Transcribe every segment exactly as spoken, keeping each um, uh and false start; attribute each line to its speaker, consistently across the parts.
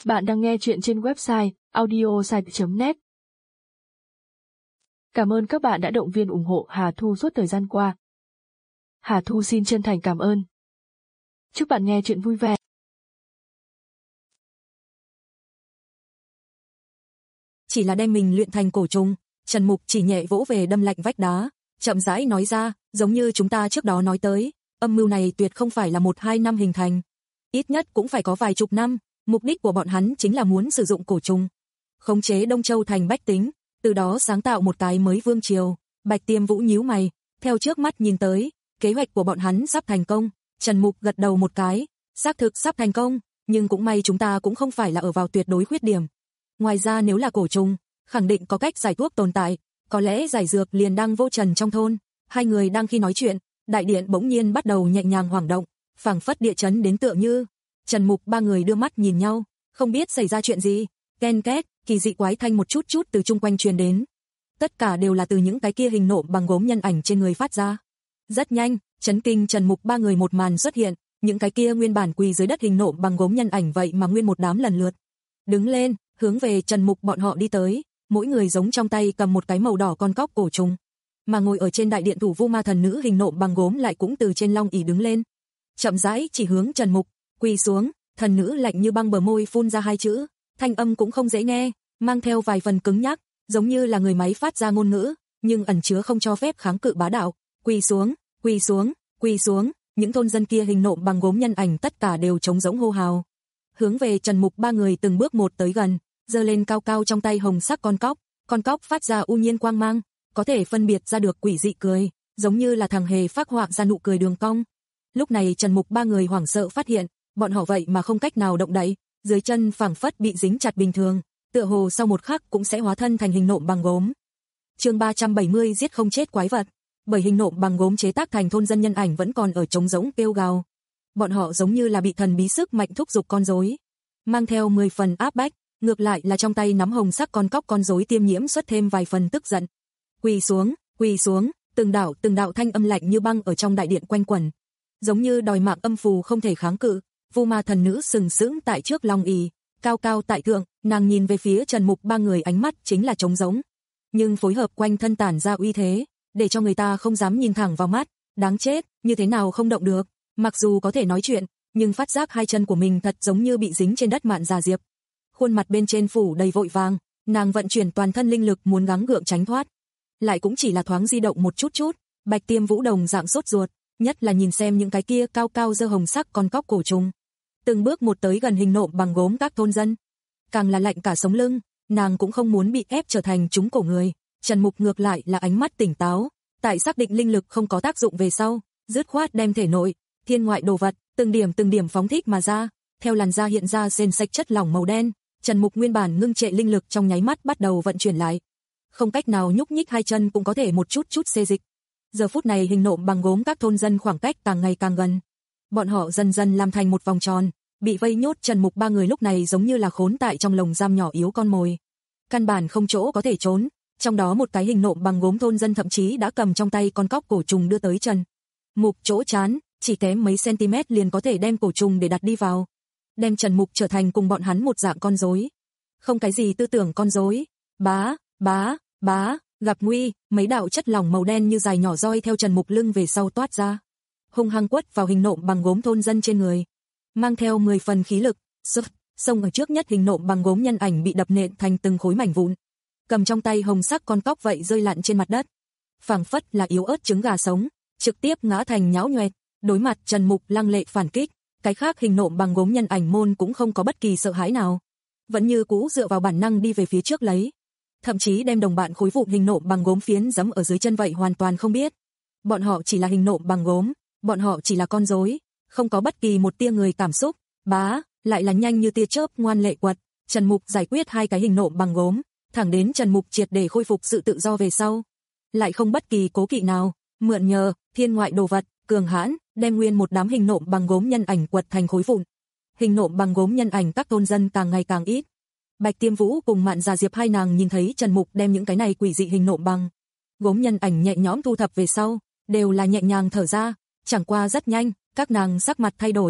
Speaker 1: Bạn đang nghe chuyện trên website audiosite chấm net. Cảm ơn các bạn đã động viên ủng hộ Hà Thu suốt thời gian qua. Hà Thu xin chân thành cảm ơn. Chúc bạn nghe chuyện vui vẻ.
Speaker 2: Chỉ là đem mình luyện thành cổ trùng, Trần Mục chỉ nhẹ vỗ về đâm lạnh vách đá, chậm rãi nói ra, giống như chúng ta trước đó nói tới, âm mưu này tuyệt không phải là một hai năm hình thành. Ít nhất cũng phải có vài chục năm, mục đích của bọn hắn chính là muốn sử dụng cổ trùng, khống chế Đông Châu thành bách tính, từ đó sáng tạo một cái mới vương triều. Bạch Tiêm Vũ nhíu mày, theo trước mắt nhìn tới, kế hoạch của bọn hắn sắp thành công. Trần Mục gật đầu một cái, xác thực sắp thành công, nhưng cũng may chúng ta cũng không phải là ở vào tuyệt đối khuyết điểm. Ngoài ra nếu là cổ trùng, khẳng định có cách giải thuốc tồn tại, có lẽ giải dược liền đang vô trần trong thôn. Hai người đang khi nói chuyện, đại điện bỗng nhiên bắt đầu nhẹ nhàng hoảng động, phảng phất địa chấn đến tựa như. Trần Mục ba người đưa mắt nhìn nhau, không biết xảy ra chuyện gì. Ken két, kỳ dị quái thanh một chút chút từ chung quanh truyền đến. Tất cả đều là từ những cái kia hình nộm bằng gốm nhân ảnh trên người phát ra. Rất nhanh, chấn kinh Trần Mục ba người một màn xuất hiện, những cái kia nguyên bản quỳ dưới đất hình nộm bằng gốm nhân ảnh vậy mà nguyên một đám lần lượt đứng lên, hướng về Trần Mục bọn họ đi tới, mỗi người giống trong tay cầm một cái màu đỏ con cóc cổ trùng. Mà ngồi ở trên đại điện thủ vu ma thần nữ hình nộm bằng gốm lại cũng từ trên long ỷ đứng lên, chậm rãi chỉ hướng Trần Mục, quỳ xuống. Thần nữ lạnh như băng bờ môi phun ra hai chữ, thanh âm cũng không dễ nghe, mang theo vài phần cứng nhắc, giống như là người máy phát ra ngôn ngữ, nhưng ẩn chứa không cho phép kháng cự bá đạo. Quỳ xuống, quỳ xuống, quỳ xuống. Những thôn dân kia hình nộm bằng gốm nhân ảnh tất cả đều trống rỗng hô hào, hướng về Trần Mục ba người từng bước một tới gần, giơ lên cao cao trong tay hồng sắc con cóc, con cóc phát ra u nhiên quang mang, có thể phân biệt ra được quỷ dị cười, giống như là thằng hề phác họa ra nụ cười đường cong. Lúc này Trần Mục ba người hoảng sợ phát hiện, bọn họ vậy mà không cách nào động đậy, dưới chân phảng phất bị dính chặt bình thường, tựa hồ sau một khắc cũng sẽ hóa thân thành hình nộm bằng gốm. Chương ba trăm bảy mươi giết không chết quái vật. Bởi hình nộm bằng gốm chế tác thành thôn dân nhân ảnh vẫn còn ở trống rỗng kêu gào. Bọn họ giống như là bị thần bí sức mạnh thúc giục con rối, mang theo mười phần áp bách, ngược lại là trong tay nắm hồng sắc con cóc con rối tiêm nhiễm xuất thêm vài phần tức giận. Quỳ xuống, quỳ xuống, từng đạo từng đạo thanh âm lạnh như băng ở trong đại điện quanh quẩn, giống như đòi mạng âm phù không thể kháng cự. Vu ma thần nữ sừng sững tại trước long ỷ, cao cao tại thượng, nàng nhìn về phía Trần Mục ba người ánh mắt chính là trống rỗng, nhưng phối hợp quanh thân tản ra uy thế, để cho người ta không dám nhìn thẳng vào mắt. Đáng chết, như thế nào không động được, mặc dù có thể nói chuyện, nhưng phát giác hai chân của mình thật giống như bị dính trên đất mạn già diệp. Khuôn mặt bên trên phủ đầy vội vàng, nàng vận chuyển toàn thân linh lực muốn gắng gượng tránh thoát, lại cũng chỉ là thoáng di động một chút chút. Bạch Tiêm Vũ đồng dạng sốt ruột, nhất là nhìn xem những cái kia cao cao dơ hồng sắc con cóc cổ trùng, từng bước một tới gần hình nộm bằng gốm các thôn dân, càng là lạnh cả sống lưng. Nàng cũng không muốn bị ép trở thành chúng cổ người. Trần Mục ngược lại là ánh mắt tỉnh táo, tại xác định linh lực không có tác dụng về sau, dứt khoát đem thể nội thiên ngoại đồ vật từng điểm từng điểm phóng thích mà ra, theo làn da hiện ra sền sạch chất lỏng màu đen. Trần Mục nguyên bản ngưng trệ linh lực trong nháy mắt bắt đầu vận chuyển lại, không cách nào nhúc nhích hai chân cũng có thể một chút chút xê dịch. Giờ phút này hình nộm bằng gốm các thôn dân khoảng cách càng ngày càng gần, bọn họ dần dần làm thành một vòng tròn, bị vây nhốt. Trần Mục ba người lúc này giống như là khốn tại trong lồng giam nhỏ yếu con mồi, căn bản không chỗ có thể trốn. Trong đó một cái hình nộm bằng gốm thôn dân thậm chí đã cầm trong tay con cóc cổ trùng đưa tới Trần Mục chỗ trán, chỉ kém mấy cm liền có thể đem cổ trùng để đặt đi vào, đem Trần Mục trở thành cùng bọn hắn một dạng con rối, không cái gì tư tưởng con rối. Bá, bá, bá, gặp nguy, mấy đạo chất lỏng màu đen như dài nhỏ roi theo Trần Mục lưng về sau toát ra, hung hăng quất vào hình nộm bằng gốm thôn dân trên người, mang theo mười phần khí lực. Xông ở trước nhất hình nộm bằng gốm nhân ảnh bị đập nện thành từng khối mảnh vụn, cầm trong tay hồng sắc con cóc vậy rơi lặn trên mặt đất, phảng phất là yếu ớt trứng gà sống, trực tiếp ngã thành nhão nhoẹt. Đối mặt Trần Mục lăng lệ phản kích, cái khác hình nộm bằng gốm nhân ảnh môn cũng không có bất kỳ sợ hãi nào, vẫn như cũ dựa vào bản năng đi về phía trước lấy, thậm chí đem đồng bạn khối vụn hình nộm bằng gốm phiến giẫm ở dưới chân vậy hoàn toàn không biết. Bọn họ chỉ là hình nộm bằng gốm, bọn họ chỉ là con rối, không có bất kỳ một tia người cảm xúc. Bá, lại là nhanh như tia chớp ngoan lệ quật, Trần Mục giải quyết hai cái hình nộm bằng gốm, thẳng đến Trần Mục triệt để khôi phục sự tự do về sau, lại không bất kỳ cố kỵ nào, mượn nhờ thiên ngoại đồ vật cường hãn, đem nguyên một đám hình nộm bằng gốm nhân ảnh quật thành khối vụn. Hình nộm bằng gốm nhân ảnh các thôn dân càng ngày càng ít. Bạch Tiêm Vũ cùng Mạn Già Diệp hai nàng nhìn thấy Trần Mục đem những cái này quỷ dị hình nộm bằng gốm nhân ảnh nhẹ nhõm thu thập về sau, đều là nhẹ nhàng thở ra. Chẳng qua rất nhanh, các nàng sắc mặt thay đổi,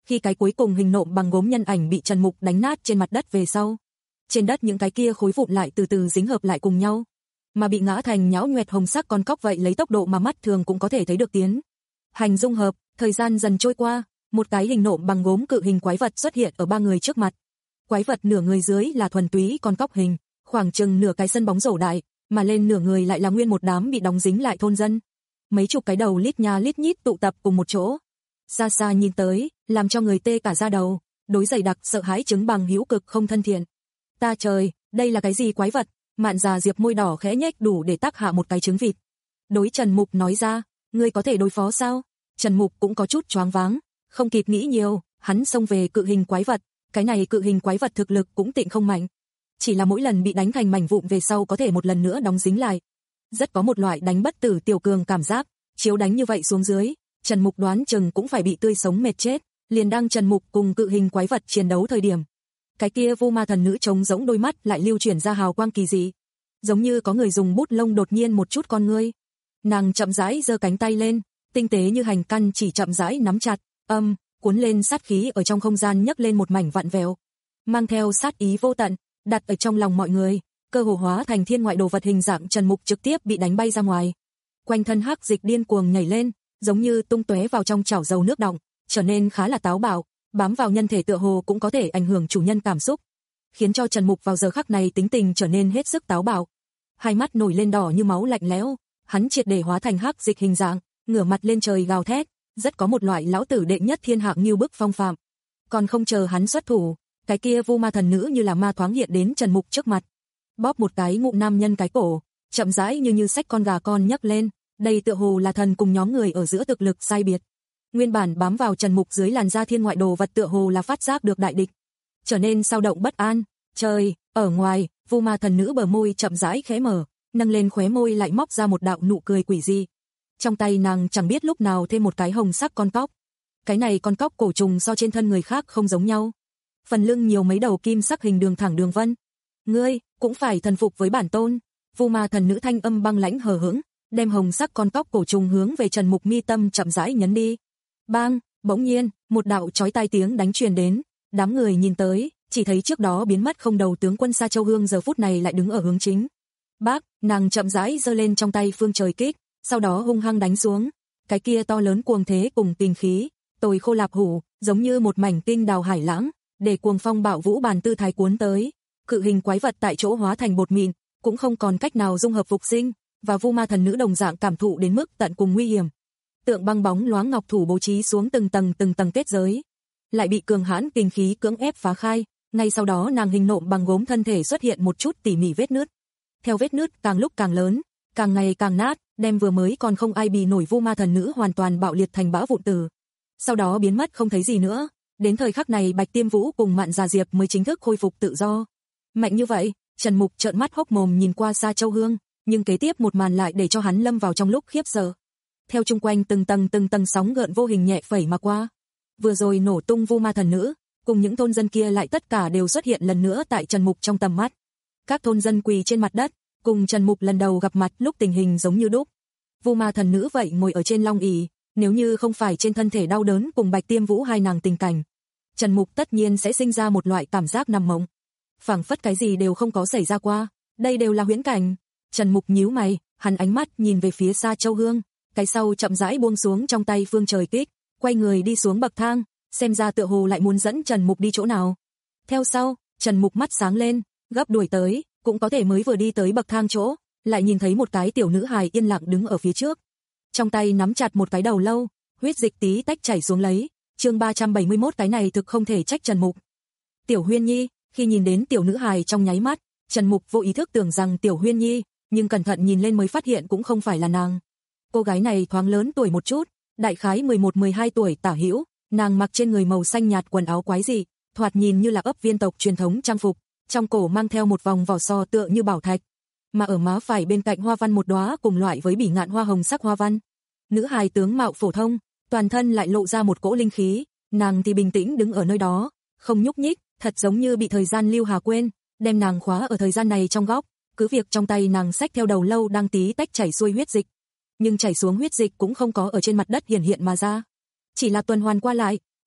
Speaker 2: Khi cái cuối cùng hình nộm bằng gốm nhân ảnh bị Trần Mục đánh nát trên mặt đất về sau, trên đất những cái kia khối vụn lại từ từ dính hợp lại cùng nhau, mà bị ngã thành nhão nhoẹt hồng sắc con cóc vậy lấy tốc độ mà mắt thường cũng có thể thấy được tiến hành dung hợp. Thời gian dần trôi qua, một cái hình nộm bằng gốm cự hình quái vật xuất hiện ở ba người trước mặt. Quái vật nửa người dưới là thuần túy con cóc hình, khoảng chừng nửa cái sân bóng rổ đại, mà lên nửa người lại là nguyên một đám bị đóng dính lại thôn dân. Mấy chục cái đầu lít nha lít nhít tụ tập cùng một chỗ. Xa xa nhìn tới, làm cho người tê cả da đầu, đối dày đặc sợ hãi chứng bằng hữu cực không thân thiện. Ta trời, đây là cái gì quái vật? Mạn già Diệp môi đỏ khẽ nhếch đủ để tác hạ một cái trứng vịt. Đối Trần Mục nói ra, ngươi có thể đối phó sao? Trần Mục cũng có chút choáng váng, không kịp nghĩ nhiều, hắn xông về cự hình quái vật. Cái này cự hình quái vật thực lực cũng tịnh không mạnh, chỉ là mỗi lần bị đánh thành mảnh vụn về sau có thể một lần nữa đóng dính lại. Rất có một loại đánh bất tử tiểu cường cảm giác, chiếu đánh như vậy xuống dưới, Trần Mục đoán chừng cũng phải bị tươi sống mệt chết. Liền đang Trần Mục cùng cự hình quái vật chiến đấu thời điểm, cái kia Vu Ma thần nữ trống rỗng đôi mắt lại lưu chuyển ra hào quang kỳ dị, giống như có người dùng bút lông đột nhiên một chút con ngươi. Nàng chậm rãi giơ cánh tay lên, tinh tế như hành căn chỉ chậm rãi nắm chặt, âm, cuốn lên sát khí ở trong không gian nhấc lên một mảnh vặn vẹo, mang theo sát ý vô tận, đặt ở trong lòng mọi người, cơ hồ hóa thành thiên ngoại đồ vật hình dạng. Trần Mục trực tiếp bị đánh bay ra ngoài. Quanh thân hắc dịch điên cuồng nhảy lên, giống như tung tóe vào trong chảo dầu nước đọng, trở nên khá là táo bạo, bám vào nhân thể tựa hồ cũng có thể ảnh hưởng chủ nhân cảm xúc, khiến cho Trần Mục vào giờ khắc này tính tình trở nên hết sức táo bạo. Hai mắt nổi lên đỏ như máu lạnh lẽo, hắn triệt để hóa thành hắc dịch hình dạng, ngửa mặt lên trời gào thét, rất có một loại lão tử đệ nhất thiên hạng như bức phong phạm. Còn không chờ hắn xuất thủ, cái kia Vu Ma thần nữ như là ma thoáng hiện đến Trần Mục trước mặt, bóp một cái ngụm nam nhân cái cổ, chậm rãi như như xách con gà con nhấc lên. Đây tựa hồ là thần cùng nhóm người ở giữa thực lực sai biệt. Nguyên bản bám vào Trần Mục dưới làn da thiên ngoại đồ vật tựa hồ là phát giác được đại địch, trở nên sao động bất an. Trời, ở ngoài, Vu Ma thần nữ bờ môi chậm rãi khẽ mở, nâng lên khóe môi lại móc ra một đạo nụ cười quỷ dị. Trong tay nàng chẳng biết lúc nào thêm một cái hồng sắc con cóc. Cái này con cóc cổ trùng so trên thân người khác không giống nhau, phần lưng nhiều mấy đầu kim sắc hình đường thẳng đường vân. Ngươi cũng phải thần phục với bản tôn. Vu Ma thần nữ thanh âm băng lãnh hờ hững, đem hồng sắc con cóc cổ trùng hướng về Trần Mục mi tâm chậm rãi nhấn đi. Bang, bỗng nhiên, một đạo chói tai tiếng đánh truyền đến, đám người nhìn tới, chỉ thấy trước đó biến mất không đầu tướng quân Sa Châu Hương giờ phút này lại đứng ở hướng chính. Bác, nàng chậm rãi giơ lên trong tay phương trời kích, sau đó hung hăng đánh xuống. Cái kia to lớn cuồng thế cùng kinh khí, tồi khô lạp hủ, giống như một mảnh kinh đào hải lãng, để cuồng phong bạo vũ bàn tư thái cuốn tới. Cự hình quái vật tại chỗ hóa thành bột mịn, cũng không còn cách nào dung hợp phục sinh, và Vu Ma thần nữ đồng dạng cảm thụ đến mức tận cùng nguy hiểm. Tượng băng bóng loáng ngọc thủ bố trí xuống từng tầng từng tầng kết giới, lại bị cường hãn kinh khí cưỡng ép phá khai. Ngay sau đó nàng hình nộm bằng gốm thân thể xuất hiện một chút tỉ mỉ vết nứt. Theo vết nứt càng lúc càng lớn, càng ngày càng nát, đem vừa mới còn không ai bì nổi Vu Ma thần nữ hoàn toàn bạo liệt thành bã vụn tử. Sau đó biến mất không thấy gì nữa. Đến thời khắc này Bạch Tiêm Vũ cùng Mạn Già Diệp mới chính thức khôi phục tự do. Mạnh như vậy, Trần Mục trợn mắt hốc mồm nhìn qua Sa Châu Hương, nhưng kế tiếp một màn lại để cho hắn lâm vào trong lúc khiếp sợ. Theo chung quanh từng tầng từng tầng sóng gợn vô hình nhẹ phẩy mà qua. Vừa rồi nổ tung Vu Ma thần nữ, cùng những thôn dân kia lại tất cả đều xuất hiện lần nữa tại Trần Mục trong tầm mắt. Các thôn dân quỳ trên mặt đất, cùng Trần Mục lần đầu gặp mặt lúc tình hình giống như đúc. Vu Ma thần nữ vậy ngồi ở trên long ỷ, nếu như không phải trên thân thể đau đớn cùng Bạch Tiêm Vũ hai nàng tình cảnh, Trần Mục tất nhiên sẽ sinh ra một loại cảm giác nằm mộng, phảng phất cái gì đều không có xảy ra qua, đây đều là huyễn cảnh. Trần Mục nhíu mày, hắn ánh mắt nhìn về phía Sa Châu Hương, cái sau chậm rãi buông xuống trong tay phương trời kích, quay người đi xuống bậc thang, xem ra tựa hồ lại muốn dẫn Trần Mục đi chỗ nào. Theo sau, Trần Mục mắt sáng lên, gấp đuổi tới, cũng có thể mới vừa đi tới bậc thang chỗ, lại nhìn thấy một cái tiểu nữ hài yên lặng đứng ở phía trước, trong tay nắm chặt một cái đầu lâu, huyết dịch tí tách chảy xuống lấy. Chương ba trăm bảy mươi mốt, cái này thực không thể trách Trần Mục. Tiểu Huyên Nhi, khi nhìn đến tiểu nữ hài trong nháy mắt, Trần Mục vô ý thức tưởng rằng Tiểu Huyên Nhi, nhưng cẩn thận nhìn lên mới phát hiện cũng không phải là nàng. Cô gái này thoáng lớn tuổi một chút, đại khái mười một mười hai tuổi tả hữu, nàng mặc trên người màu xanh nhạt quần áo quái dị, thoạt nhìn như là ấp viên tộc truyền thống trang phục, trong cổ mang theo một vòng vỏ sò tựa như bảo thạch, mà ở má phải bên cạnh hoa văn một đóa cùng loại với bỉ ngạn hoa hồng sắc hoa văn. Nữ hài tướng mạo phổ thông, toàn thân lại lộ ra một cỗ linh khí, nàng thì bình tĩnh đứng ở nơi đó, không nhúc nhích, thật giống như bị thời gian lưu hà quên, đem nàng khóa ở thời gian này trong góc, cứ việc trong tay nàng xách theo đầu lâu đang tí tách chảy xuôi huyết dịch, nhưng chảy xuống huyết dịch cũng không có ở trên mặt đất hiển hiện mà ra, chỉ là tuần hoàn qua lại,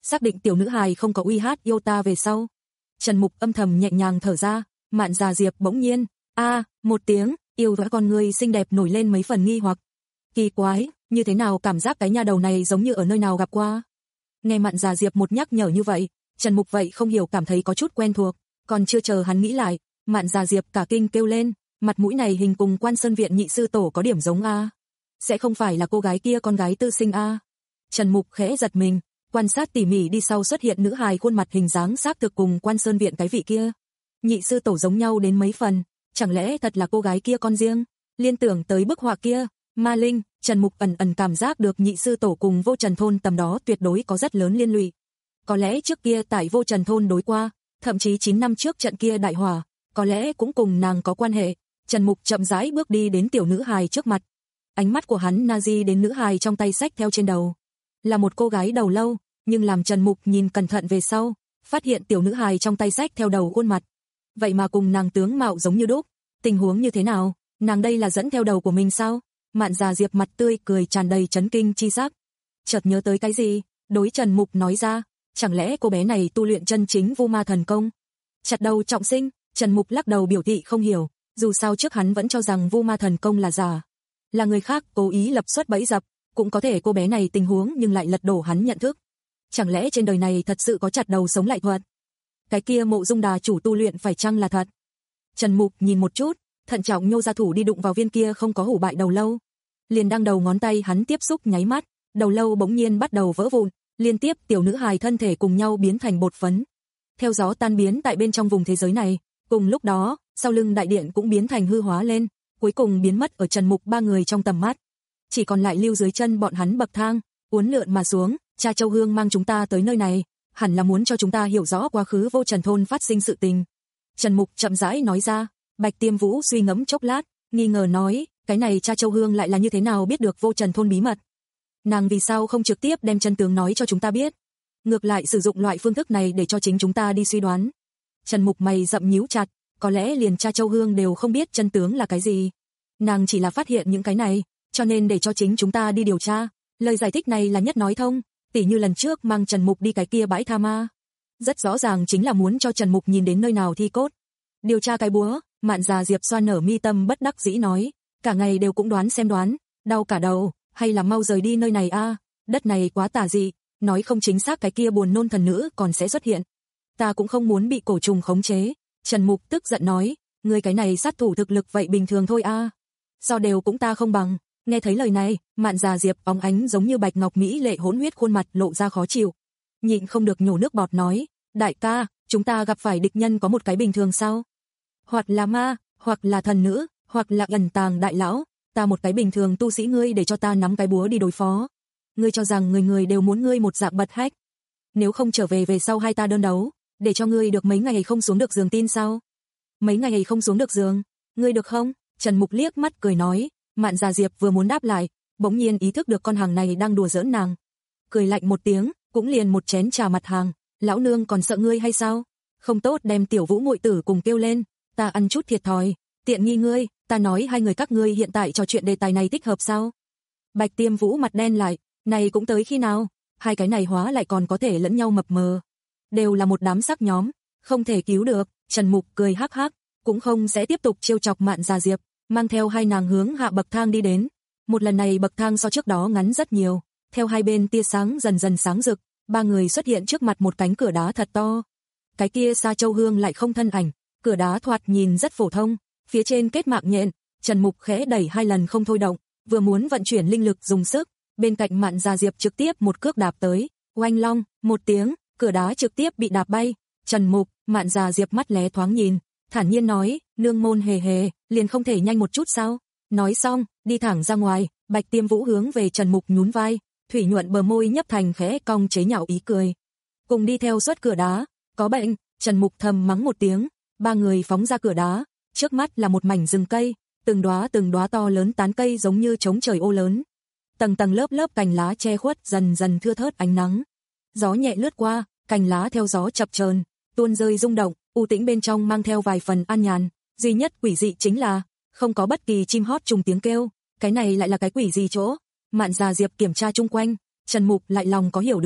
Speaker 2: xác định tiểu nữ hài không có uy hát yêu ta về sau. Trần Mục âm thầm nhẹ nhàng thở ra, Mạn Già Diệp bỗng nhiên, a, một tiếng, yêu dõi con người xinh đẹp nổi lên mấy phần nghi hoặc. Kỳ quái, như thế nào cảm giác cái nha đầu này giống như ở nơi nào gặp qua. Nghe Mạn Già Diệp một nhắc nhở như vậy, Trần Mục vậy không hiểu cảm thấy có chút quen thuộc, còn chưa chờ hắn nghĩ lại, Mạn Già Diệp cả kinh kêu lên, mặt mũi này hình cùng Quan Sơn viện nhị sư tổ có điểm giống a. Sẽ không phải là cô gái kia con gái tư sinh a. Trần Mục khẽ giật mình, quan sát tỉ mỉ đi sau xuất hiện nữ hài khuôn mặt hình dáng xác thực cùng Quan Sơn viện cái vị kia. Nhị sư tổ giống nhau đến mấy phần, chẳng lẽ thật là cô gái kia con riêng? Liên tưởng tới bức họa kia, ma linh, Trần Mục ẩn ẩn cảm giác được nhị sư tổ cùng Vô Trần thôn tầm đó tuyệt đối có rất lớn liên lụy. Có lẽ trước kia tại Vô Trần thôn đối qua, thậm chí chín năm trước trận kia đại hỏa, có lẽ cũng cùng nàng có quan hệ. Trần Mục chậm rãi bước đi đến tiểu nữ hài trước mặt. Ánh mắt của hắn nazi đến nữ hài trong tay sách theo trên đầu. Là một cô gái đầu lâu, nhưng làm Trần Mục nhìn cẩn thận về sau, phát hiện tiểu nữ hài trong tay sách theo đầu khuôn mặt. Vậy mà cùng nàng tướng mạo giống như đúc. Tình huống như thế nào? Nàng đây là dẫn theo đầu của mình sao? Mạn Già Diệp mặt tươi cười tràn đầy chấn kinh chi sắc. Chợt nhớ tới cái gì, đối Trần Mục nói ra, chẳng lẽ cô bé này tu luyện chân chính Vu Ma thần công? Chặt đầu trọng sinh, Trần Mục lắc đầu biểu thị không hiểu, dù sao trước hắn vẫn cho rằng Vu Ma thần công là giả, là người khác cố ý lập xuất bẫy dập, cũng có thể cô bé này tình huống nhưng lại lật đổ hắn nhận thức. Chẳng lẽ trên đời này thật sự có chặt đầu sống lại thuật? Cái kia Mộ Dung Đà chủ tu luyện phải chăng là thật? Trần Mục nhìn một chút, thận trọng nhô ra thủ đi đụng vào viên kia không có hủ bại đầu lâu. Liền đang đầu ngón tay hắn tiếp xúc nháy mắt, đầu lâu bỗng nhiên bắt đầu vỡ vụn, liên tiếp tiểu nữ hài thân thể cùng nhau biến thành bột phấn. Theo gió tan biến tại bên trong vùng thế giới này, cùng lúc đó, sau lưng đại điện cũng biến thành hư hóa lên, cuối cùng biến mất ở Trần Mục ba người trong tầm mắt. Chỉ còn lại lưu dưới chân bọn hắn bậc thang, uốn lượn mà xuống, cha Châu Hương mang chúng ta tới nơi này, hẳn là muốn cho chúng ta hiểu rõ quá khứ Vô Trần thôn phát sinh sự tình. Trần Mục chậm rãi nói ra. Bạch Tiêm Vũ suy ngẫm chốc lát, nghi ngờ nói, cái này cha Châu Hương lại là như thế nào biết được Vô Trần thôn bí mật? Nàng vì sao không trực tiếp đem chân tướng nói cho chúng ta biết? Ngược lại sử dụng loại phương thức này để cho chính chúng ta đi suy đoán. Trần Mục mày rậm nhíu chặt, có lẽ liền cha Châu Hương đều không biết chân tướng là cái gì. Nàng chỉ là phát hiện những cái này, cho nên để cho chính chúng ta đi điều tra. Lời giải thích này là nhất nói thông, tỉ như lần trước mang Trần Mục đi cái kia bãi tha ma. Rất rõ ràng chính là muốn cho Trần Mục nhìn đến nơi nào thi cốt. Điều tra cái búa, Mạn Già Diệp xoa nở mi tâm bất đắc dĩ nói, cả ngày đều cũng đoán xem đoán, đau cả đầu, hay là mau rời đi nơi này a, đất này quá tà dị, nói không chính xác cái kia buồn nôn thần nữ còn sẽ xuất hiện. Ta cũng không muốn bị cổ trùng khống chế. Trần Mục tức giận nói, ngươi cái này sát thủ thực lực vậy bình thường thôi a. So đều cũng ta không bằng. Nghe thấy lời này, Mạn Già Diệp óng ánh giống như bạch ngọc mỹ lệ hỗn huyết khuôn mặt lộ ra khó chịu. Nhịn không được nhổ nước bọt nói, đại ca, chúng ta gặp phải địch nhân có một cái bình thường sao? Hoặc là ma, hoặc là thần nữ, hoặc là ẩn tàng đại lão, ta một cái bình thường tu sĩ ngươi để cho ta nắm cái búa đi đối phó. Ngươi cho rằng người người đều muốn ngươi một dạng bật hách. Nếu không trở về về sau hai ta đơn đấu, để cho ngươi được mấy ngày không xuống được giường tin sao? Mấy ngày không xuống được giường, ngươi được không? Trần Mục liếc mắt cười nói, Mạn Già Diệp vừa muốn đáp lại, bỗng nhiên ý thức được con hàng này đang đùa giỡn nàng. Cười lạnh một tiếng, cũng liền một chén trà mặt hàng, lão nương còn sợ ngươi hay sao? Không tốt đem tiểu Vũ muội tử cùng kêu lên, ta ăn chút thiệt thòi, tiện nghi ngươi, ta nói hai người các ngươi hiện tại trò chuyện đề tài này thích hợp sao? Bạch Tiêm Vũ mặt đen lại, này cũng tới khi nào? Hai cái này hóa lại còn có thể lẫn nhau mập mờ. Đều là một đám sắc nhóm, không thể cứu được. Trần Mục cười hắc hắc, cũng không sẽ tiếp tục trêu chọc Mạn Già Diệp, mang theo hai nàng hướng hạ bậc thang đi đến. Một lần này bậc thang so trước đó ngắn rất nhiều, theo hai bên tia sáng dần dần sáng rực, ba người xuất hiện trước mặt một cánh cửa đá thật to. Cái kia Sa Châu Hương lại không thân ảnh, cửa đá thoạt nhìn rất phổ thông, phía trên kết mạng nhện. Trần Mục khẽ đẩy hai lần không thôi động, vừa muốn vận chuyển linh lực dùng sức, bên cạnh Mạn Già Diệp trực tiếp một cước đạp tới, oanh long, một tiếng, cửa đá trực tiếp bị đạp bay. Trần Mục, Mạn Già Diệp mắt lé thoáng nhìn, thản nhiên nói, nương môn hề hề, liền không thể nhanh một chút sao? Nói xong, đi thẳng ra ngoài. Bạch Tiêm Vũ hướng về Trần Mục nhún vai, thủy nhuận bờ môi nhấp thành khẽ cong chế nhạo ý cười. Cùng đi theo xuất cửa đá, có bệnh. Trần Mục thầm mắng một tiếng, ba người phóng ra cửa đá, trước mắt là một mảnh rừng cây, từng đóa từng đóa to lớn tán cây giống như trống trời ô lớn. Tầng tầng lớp lớp cành lá che khuất dần dần thưa thớt ánh nắng. Gió nhẹ lướt qua, cành lá theo gió chập chờn, tuôn rơi rung động, u tĩnh bên trong mang theo vài phần an nhàn, duy nhất quỷ dị chính là không có bất kỳ chim hót trùng tiếng kêu, cái này lại là cái quỷ gì chỗ? Mạn Già Diệp kiểm tra chung quanh, Trần Mục lại lòng có hiểu được,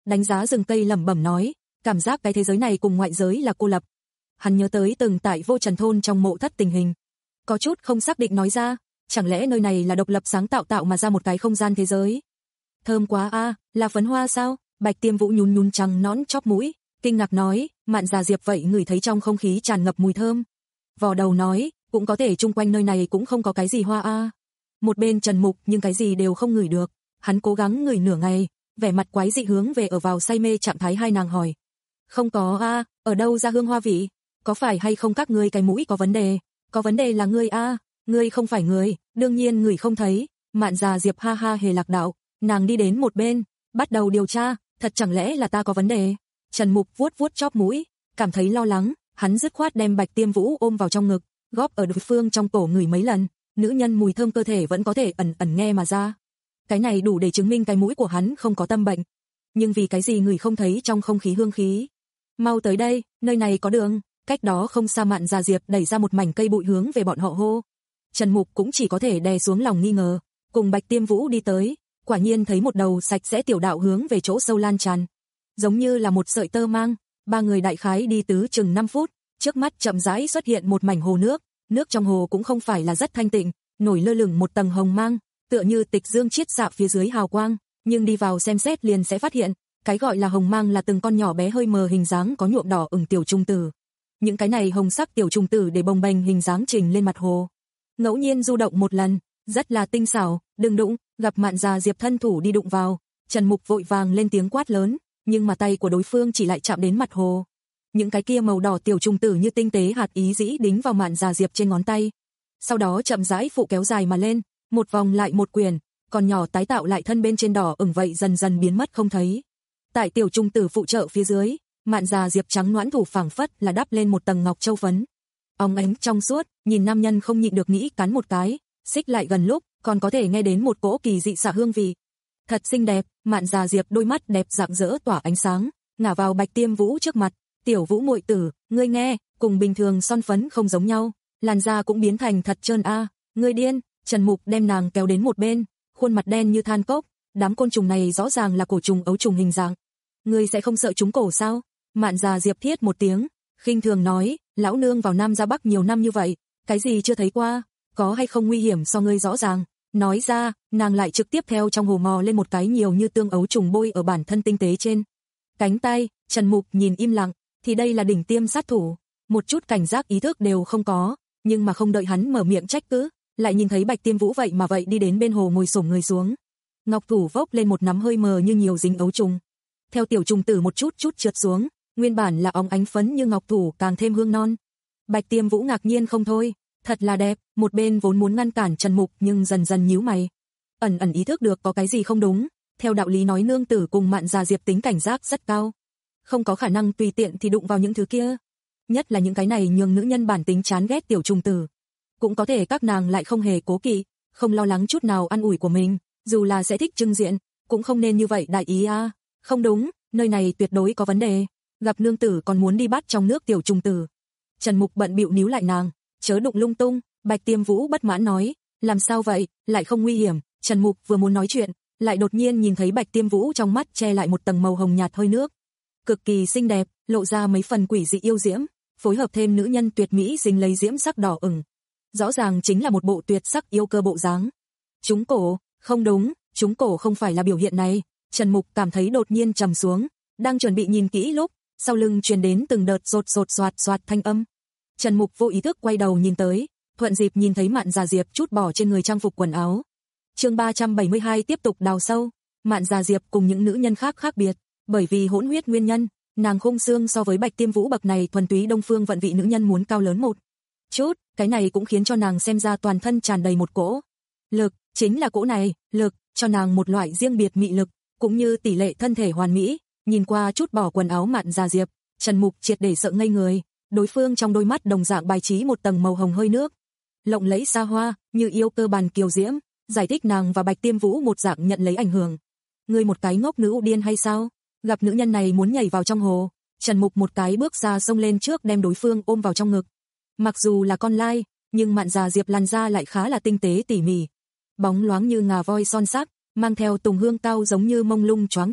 Speaker 2: đánh giá rừng cây lẩm bẩm nói, cảm giác cái thế giới này cùng ngoại giới là cô lập. Hắn nhớ tới từng tại Vô Trần thôn trong mộ thất tình hình, có chút không xác định nói ra, chẳng lẽ nơi này là độc lập sáng tạo tạo mà ra một cái không gian thế giới. Thơm quá a, à, là phấn hoa sao? Bạch Tiêm Vũ nhún nhún trắng nõn chóp mũi, kinh ngạc nói, Mạn Già Diệp vậy ngửi thấy trong không khí tràn ngập mùi thơm. Vò đầu nói, cũng có thể chung quanh nơi này cũng không có cái gì hoa a. À. Một bên Trần Mục nhưng cái gì đều không ngửi được, hắn cố gắng ngửi nửa ngày, vẻ mặt quái dị hướng về ở vào say mê trạng thái hai nàng hỏi. Không có a, à, ở đâu ra hương hoa vị? Có phải hay không các ngươi cái mũi có vấn đề? Có vấn đề là ngươi a, à, ngươi không phải người, đương nhiên người không thấy. Mạn Già Diệp ha ha hề lạc đạo, nàng đi đến một bên, bắt đầu điều tra, thật chẳng lẽ là ta có vấn đề? Trần Mục vuốt vuốt chóp mũi, cảm thấy lo lắng, hắn dứt khoát đem Bạch Tiêm Vũ ôm vào trong ngực, góp ở đối phương trong cổ ngửi mấy lần, nữ nhân mùi thơm cơ thể vẫn có thể ẩn ẩn nghe mà ra. Cái này đủ để chứng minh cái mũi của hắn không có tâm bệnh. Nhưng vì cái gì người không thấy trong không khí hương khí? Mau tới đây, nơi này có đường. Cách đó không xa Mạn Già Diệp đẩy ra một mảnh cây bụi hướng về bọn họ hô. Trần Mục cũng chỉ có thể đè xuống lòng nghi ngờ, cùng Bạch Tiêm Vũ đi tới, quả nhiên thấy một đầu sạch sẽ tiểu đạo hướng về chỗ sâu lan tràn, giống như là một sợi tơ mang. Ba người đại khái đi tứ chừng năm phút, trước mắt chậm rãi xuất hiện một mảnh hồ nước, nước trong hồ cũng không phải là rất thanh tịnh, nổi lơ lửng một tầng hồng mang, tựa như tịch dương chiết xạ phía dưới hào quang, nhưng đi vào xem xét liền sẽ phát hiện, cái gọi là hồng mang là từng con nhỏ bé hơi mờ hình dáng có nhuộm đỏ ửng tiểu trùng tử. Những cái này hồng sắc tiểu trùng tử để bồng bềnh hình dáng trình lên mặt hồ, ngẫu nhiên du động một lần, rất là tinh xảo. Đừng đụng. Gặp Mạn Già Diệp thân thủ đi đụng vào, Trần Mục vội vàng lên tiếng quát lớn, nhưng mà tay của đối phương chỉ lại chạm đến mặt hồ. Những cái kia màu đỏ tiểu trùng tử như tinh tế hạt ý dĩ đính vào Mạn Già Diệp trên ngón tay, sau đó chậm rãi phụ kéo dài mà lên, một vòng lại một quyển, còn nhỏ tái tạo lại thân bên trên đỏ ửng vậy dần dần biến mất không thấy. Tại tiểu trùng tử phụ trợ phía dưới, Mạn Già Diệp trắng nõn thủ phảng phất là đắp lên một tầng ngọc châu phấn, óng ánh trong suốt, nhìn nam nhân không nhịn được nghĩ cắn một cái, xích lại gần lúc, còn có thể nghe đến một cỗ kỳ dị xạ hương vị. Thật xinh đẹp. Mạn Già Diệp đôi mắt đẹp rạng rỡ tỏa ánh sáng, ngả vào Bạch Tiêm Vũ trước mặt, tiểu Vũ muội tử, ngươi nghe, cùng bình thường son phấn không giống nhau, làn da cũng biến thành thật trơn a, à. Ngươi điên. Trần Mục đem nàng kéo đến một bên, khuôn mặt đen như than cốc, đám côn trùng này rõ ràng là cổ trùng ấu trùng hình dạng. Ngươi sẽ không sợ chúng cổ sao? Mạn Già Diệp thiết một tiếng, khinh thường nói, lão nương vào Nam ra Bắc nhiều năm như vậy, cái gì chưa thấy qua, có hay không nguy hiểm so ngươi rõ ràng. Nói ra, nàng lại trực tiếp theo trong hồ mò lên một cái nhiều như tương ấu trùng bôi ở bản thân tinh tế trên cánh tay. Trần Mục nhìn im lặng, thì đây là đỉnh tiêm sát thủ, một chút cảnh giác ý thức đều không có, nhưng mà không đợi hắn mở miệng trách cứ, lại nhìn thấy Bạch Tiêm Vũ vậy mà vậy đi đến bên hồ ngồi xổm người xuống, ngọc thủ vốc lên một nắm hơi mờ như nhiều dính ấu trùng, theo tiểu trùng tử một chút chút trượt xuống, nguyên bản là óng ánh phấn như ngọc thủ càng thêm hương non. Bạch Tiêm Vũ ngạc nhiên không thôi, thật là đẹp. Một bên vốn muốn ngăn cản Trần Mục nhưng dần dần nhíu mày, ẩn ẩn ý thức được có cái gì không đúng. Theo đạo lý nói nương tử cùng Mạn Già Diệp tính cảnh giác rất cao, không có khả năng tùy tiện thì đụng vào những thứ kia, nhất là những cái này nhường nữ nhân bản tính chán ghét tiểu trùng tử. Cũng có thể các nàng lại không hề cố kỵ, không lo lắng chút nào an ủi của mình, dù là sẽ thích trưng diện, cũng không nên như vậy đại ý a. À. Không đúng, nơi này tuyệt đối có vấn đề. Gặp nương tử còn muốn đi bắt trong nước tiểu trùng tử. Trần Mục bận bịu níu lại nàng, chớ đụng lung tung. Bạch Tiêm Vũ bất mãn nói, làm sao vậy, lại không nguy hiểm. Trần Mục vừa muốn nói chuyện, lại đột nhiên nhìn thấy Bạch Tiêm Vũ trong mắt che lại một tầng màu hồng nhạt hơi nước, cực kỳ xinh đẹp, lộ ra mấy phần quỷ dị yêu diễm, phối hợp thêm nữ nhân tuyệt mỹ dính lấy diễm sắc đỏ ửng, rõ ràng chính là một bộ tuyệt sắc yêu cơ bộ dáng. Trúng cổ, không đúng, trúng cổ không phải là biểu hiện này. Trần Mục cảm thấy đột nhiên trầm xuống, đang chuẩn bị nhìn kỹ lúc, sau lưng truyền đến từng đợt rột rột xoạt xoạt thanh âm. Trần Mục vô ý thức quay đầu nhìn tới, thuận dịp nhìn thấy Mạn Già Diệp chút bỏ trên người trang phục quần áo. Chương ba trăm bảy mươi hai tiếp tục đào sâu. Mạn Già Diệp cùng những nữ nhân khác khác biệt, bởi vì hỗn huyết nguyên nhân, nàng khung xương so với Bạch Tiêm Vũ bậc này thuần túy đông phương vận vị nữ nhân muốn cao lớn một chút, cái này cũng khiến cho nàng xem ra toàn thân tràn đầy một cỗ lực, chính là cỗ này, lực cho nàng một loại riêng biệt mị lực, cũng như tỷ lệ thân thể hoàn mỹ. Nhìn qua chút bỏ quần áo Mạn Già Diệp, Trần Mục triệt để sợ ngây người, đối phương trong đôi mắt đồng dạng bài trí một tầng màu hồng hơi nước, lộng lẫy xa hoa, như yêu cơ bàn kiều diễm, giải thích nàng và Bạch Tiêm Vũ một dạng nhận lấy ảnh hưởng. Ngươi một cái ngốc nữ điên hay sao? Gặp nữ nhân này muốn nhảy vào trong hồ, Trần Mục một cái bước ra xông lên trước đem đối phương ôm vào trong ngực. Mặc dù là con lai, nhưng Mạn Già Diệp làn da lại khá là tinh tế tỉ mỉ, bóng loáng như ngà voi son sắc, mang theo tùng hương cao giống như mông lung choáng trạch,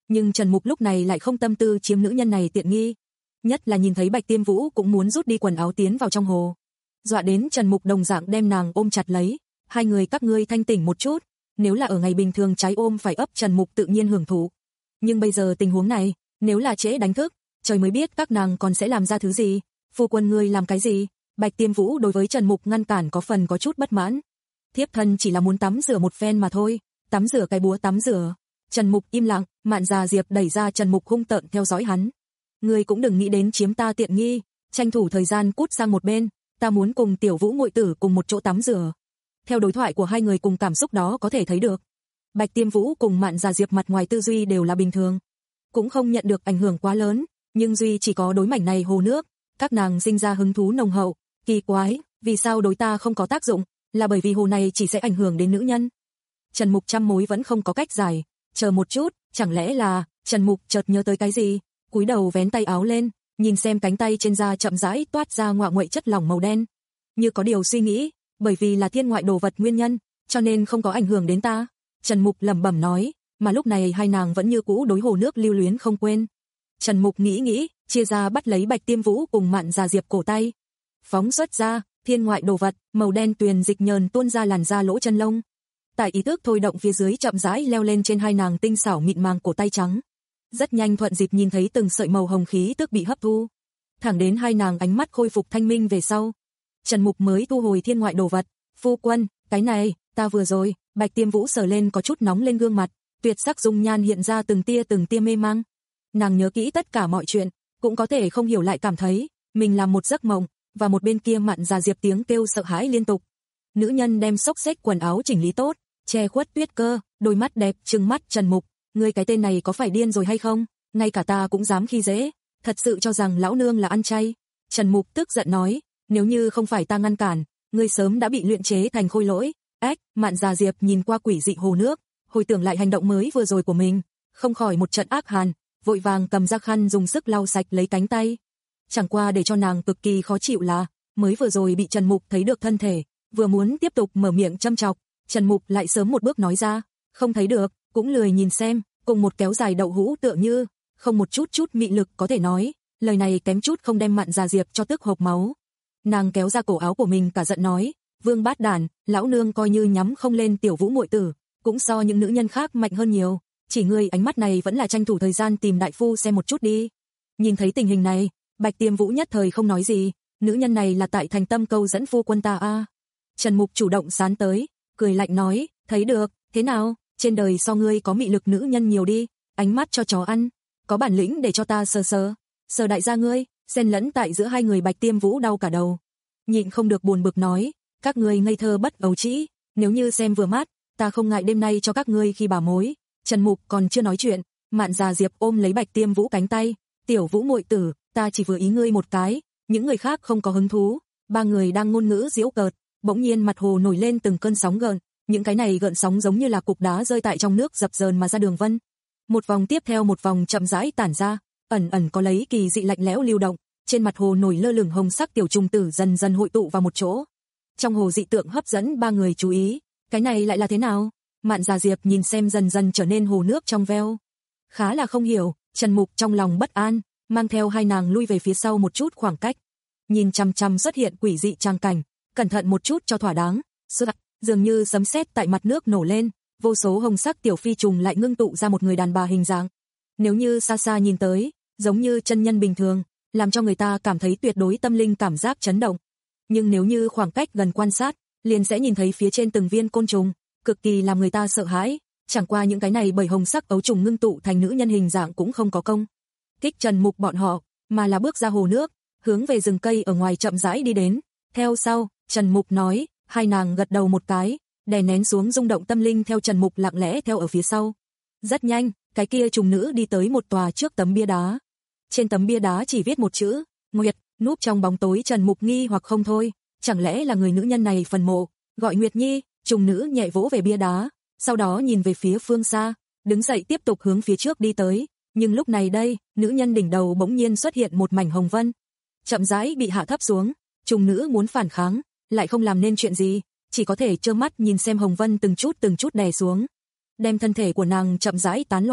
Speaker 2: Nhưng Trần Mục lúc này lại không tâm tư chiếm nữ nhân này tiện nghi. Nhất là nhìn thấy Bạch Tiêm Vũ cũng muốn rút đi quần áo tiến vào trong hồ. Dọa đến Trần Mục đồng dạng đem nàng ôm chặt lấy. Hai người các ngươi thanh tỉnh một chút. Nếu là ở ngày bình thường trái ôm phải ấp Trần Mục tự nhiên hưởng thụ. Nhưng bây giờ tình huống này, nếu là trễ đánh thức, trời mới biết các nàng còn sẽ làm ra thứ gì. Phu quân ngươi làm cái gì? Bạch Tiêm Vũ đối với Trần Mục ngăn cản có phần có chút bất mãn. Thiếp thân chỉ là muốn tắm rửa một phen mà thôi. Tắm rửa cái búa tắm rửa. Trần Mục im lặng, Mạn Già Diệp đẩy ra Trần Mục hung tợn theo dõi hắn. Ngươi cũng đừng nghĩ đến chiếm ta tiện nghi, tranh thủ thời gian cút sang một bên, ta muốn cùng Tiểu Vũ muội tử cùng một chỗ tắm rửa. Theo đối thoại của hai người cùng cảm xúc đó có thể thấy được, Bạch Tiêm Vũ cùng Mạn Già Diệp mặt ngoài tư duy đều là bình thường, cũng không nhận được ảnh hưởng quá lớn, nhưng duy chỉ có đối mảnh này hồ nước, các nàng sinh ra hứng thú nồng hậu, kỳ quái, vì sao đối ta không có tác dụng, là bởi vì hồ này chỉ sẽ ảnh hưởng đến nữ nhân. Trần Mục trăm mối vẫn không có cách giải, chờ một chút, chẳng lẽ là, Trần Mục chợt nhớ tới cái gì, cúi đầu vén tay áo lên, nhìn xem cánh tay trên da chậm rãi toát ra ngoạ nguậy chất lỏng màu đen, như có điều suy nghĩ, bởi vì là thiên ngoại đồ vật nguyên nhân, cho nên không có ảnh hưởng đến ta. Trần Mục lẩm bẩm nói, mà lúc này hai nàng vẫn như cũ đối hồ nước lưu luyến không quên. Trần Mục nghĩ nghĩ, chia ra bắt lấy Bạch Tiêm Vũ cùng Mạn Già Diệp cổ tay, phóng xuất ra, thiên ngoại đồ vật, màu đen tuyền dịch nhờn tuôn ra làn da lỗ chân lông. Tại ý thức thôi động phía dưới chậm rãi leo lên trên hai nàng tinh xảo mịn màng cổ tay trắng. Rất nhanh thuận dịp nhìn thấy từng sợi màu hồng khí tức bị hấp thu. Thẳng đến hai nàng ánh mắt khôi phục thanh minh về sau. Trần Mục mới thu hồi thiên ngoại đồ vật. Phu quân, cái này, ta vừa rồi, Bạch Tiêm Vũ sờ lên có chút nóng lên gương mặt, tuyệt sắc dung nhan hiện ra từng tia từng tia mê mang. Nàng nhớ kỹ tất cả mọi chuyện, cũng có thể không hiểu lại cảm thấy, mình làm một giấc mộng, và một bên kia Mạn Già Diệp tiếng kêu sợ hãi liên tục. Nữ nhân đem xốc xếch quần áo chỉnh lý tốt, che khuất tuyết cơ, đôi mắt đẹp trừng mắt Trần Mục, ngươi cái tên này có phải điên rồi hay không, ngay cả ta cũng dám khi dễ, thật sự cho rằng lão nương là ăn chay. Trần Mục tức giận nói, nếu như không phải ta ngăn cản, ngươi sớm đã bị luyện chế thành khôi lỗi. Ách, Mạn Già Diệp nhìn qua quỷ dị hồ nước, hồi tưởng lại hành động mới vừa rồi của mình, không khỏi một trận ác hàn, vội vàng cầm ra khăn dùng sức lau sạch lấy cánh tay. Chẳng qua để cho nàng cực kỳ khó chịu là, mới vừa rồi bị Trần Mục thấy được thân thể, vừa muốn tiếp tục mở miệng châm chọc, Trần Mục lại sớm một bước nói ra, không thấy được, cũng lười nhìn xem, cùng một kéo dài đậu hũ tựa như, không một chút chút mị lực có thể nói, lời này kém chút không đem Mạn Già Diệp cho tức hộc máu. Nàng kéo ra cổ áo của mình cả giận nói, Vương bát đản, lão nương coi như nhắm không lên Tiểu Vũ muội tử, cũng so những nữ nhân khác mạnh hơn nhiều, chỉ ngươi ánh mắt này vẫn là tranh thủ thời gian tìm đại phu xem một chút đi. Nhìn thấy tình hình này, Bạch Tiêm Vũ nhất thời không nói gì, nữ nhân này là tại thành tâm câu dẫn phu quân ta a. À. Trần Mục chủ động sán tới, cười lạnh nói, thấy được, thế nào, trên đời so ngươi có mị lực nữ nhân nhiều đi, ánh mắt cho chó ăn, có bản lĩnh để cho ta sờ sờ, sờ đại gia ngươi, xen lẫn tại giữa hai người. Bạch Tiêm Vũ đau cả đầu, nhịn không được buồn bực nói, các ngươi ngây thơ bất ấu trĩ, nếu như xem vừa mắt, ta không ngại đêm nay cho các ngươi khi bà mối. Trần Mục còn chưa nói chuyện, Mạn Già Diệp ôm lấy Bạch Tiêm Vũ cánh tay, Tiểu Vũ muội tử, ta chỉ vừa ý ngươi một cái, những người khác không có hứng thú. Ba người đang ngôn ngữ giễu cợt, bỗng nhiên mặt hồ nổi lên từng cơn sóng gợn, những cái này gợn sóng giống như là cục đá rơi tại trong nước dập dờn mà ra đường vân. Một vòng tiếp theo một vòng chậm rãi tản ra, ẩn ẩn có lấy kỳ dị lạnh lẽo lưu động, trên mặt hồ nổi lơ lửng hồng sắc tiểu trùng tử dần dần hội tụ vào một chỗ. Trong hồ dị tượng hấp dẫn ba người chú ý, cái này lại là thế nào? Mạn Già Diệp nhìn xem dần dần trở nên hồ nước trong veo, khá là không hiểu. Trần Mục trong lòng bất an, mang theo hai nàng lui về phía sau một chút khoảng cách, nhìn chằm chằm xuất hiện quỷ dị trang cảnh, cẩn thận một chút cho thỏa đáng. Sực, dường như sấm sét tại mặt nước nổ lên, vô số hồng sắc tiểu phi trùng lại ngưng tụ ra một người đàn bà hình dáng. Nếu như xa xa nhìn tới, giống như chân nhân bình thường, làm cho người ta cảm thấy tuyệt đối tâm linh cảm giác chấn động. Nhưng nếu như khoảng cách gần quan sát, liền sẽ nhìn thấy phía trên từng viên côn trùng, cực kỳ làm người ta sợ hãi. Chẳng qua những cái này bởi hồng sắc ấu trùng ngưng tụ thành nữ nhân hình dạng cũng không có công kích Trần Mục bọn họ, mà là bước ra hồ nước, hướng về rừng cây ở ngoài chậm rãi đi đến. Theo sau, Trần Mục nói, hai nàng gật đầu một cái, đè nén xuống rung động tâm linh theo Trần Mục lặng lẽ theo ở phía sau. Rất nhanh, cái kia trùng nữ đi tới một tòa trước tấm bia đá. Trên tấm bia đá chỉ viết một chữ, Nguyệt, núp trong bóng tối. Trần Mục nghi hoặc không thôi, chẳng lẽ là người nữ nhân này phần mộ, gọi Nguyệt Nhi. Trùng nữ nhẹ vỗ về bia đá, sau đó nhìn về phía phương xa, đứng dậy tiếp tục hướng phía trước đi tới. Nhưng lúc này đây, nữ nhân đỉnh đầu bỗng nhiên xuất hiện một mảnh hồng vân, chậm rãi bị hạ thấp xuống. Trùng nữ muốn phản kháng, lại không làm nên chuyện gì, chỉ có thể trơ mắt nhìn xem hồng vân từng chút từng chút đè xuống, đem thân thể của nàng chậm rãi tán loạn,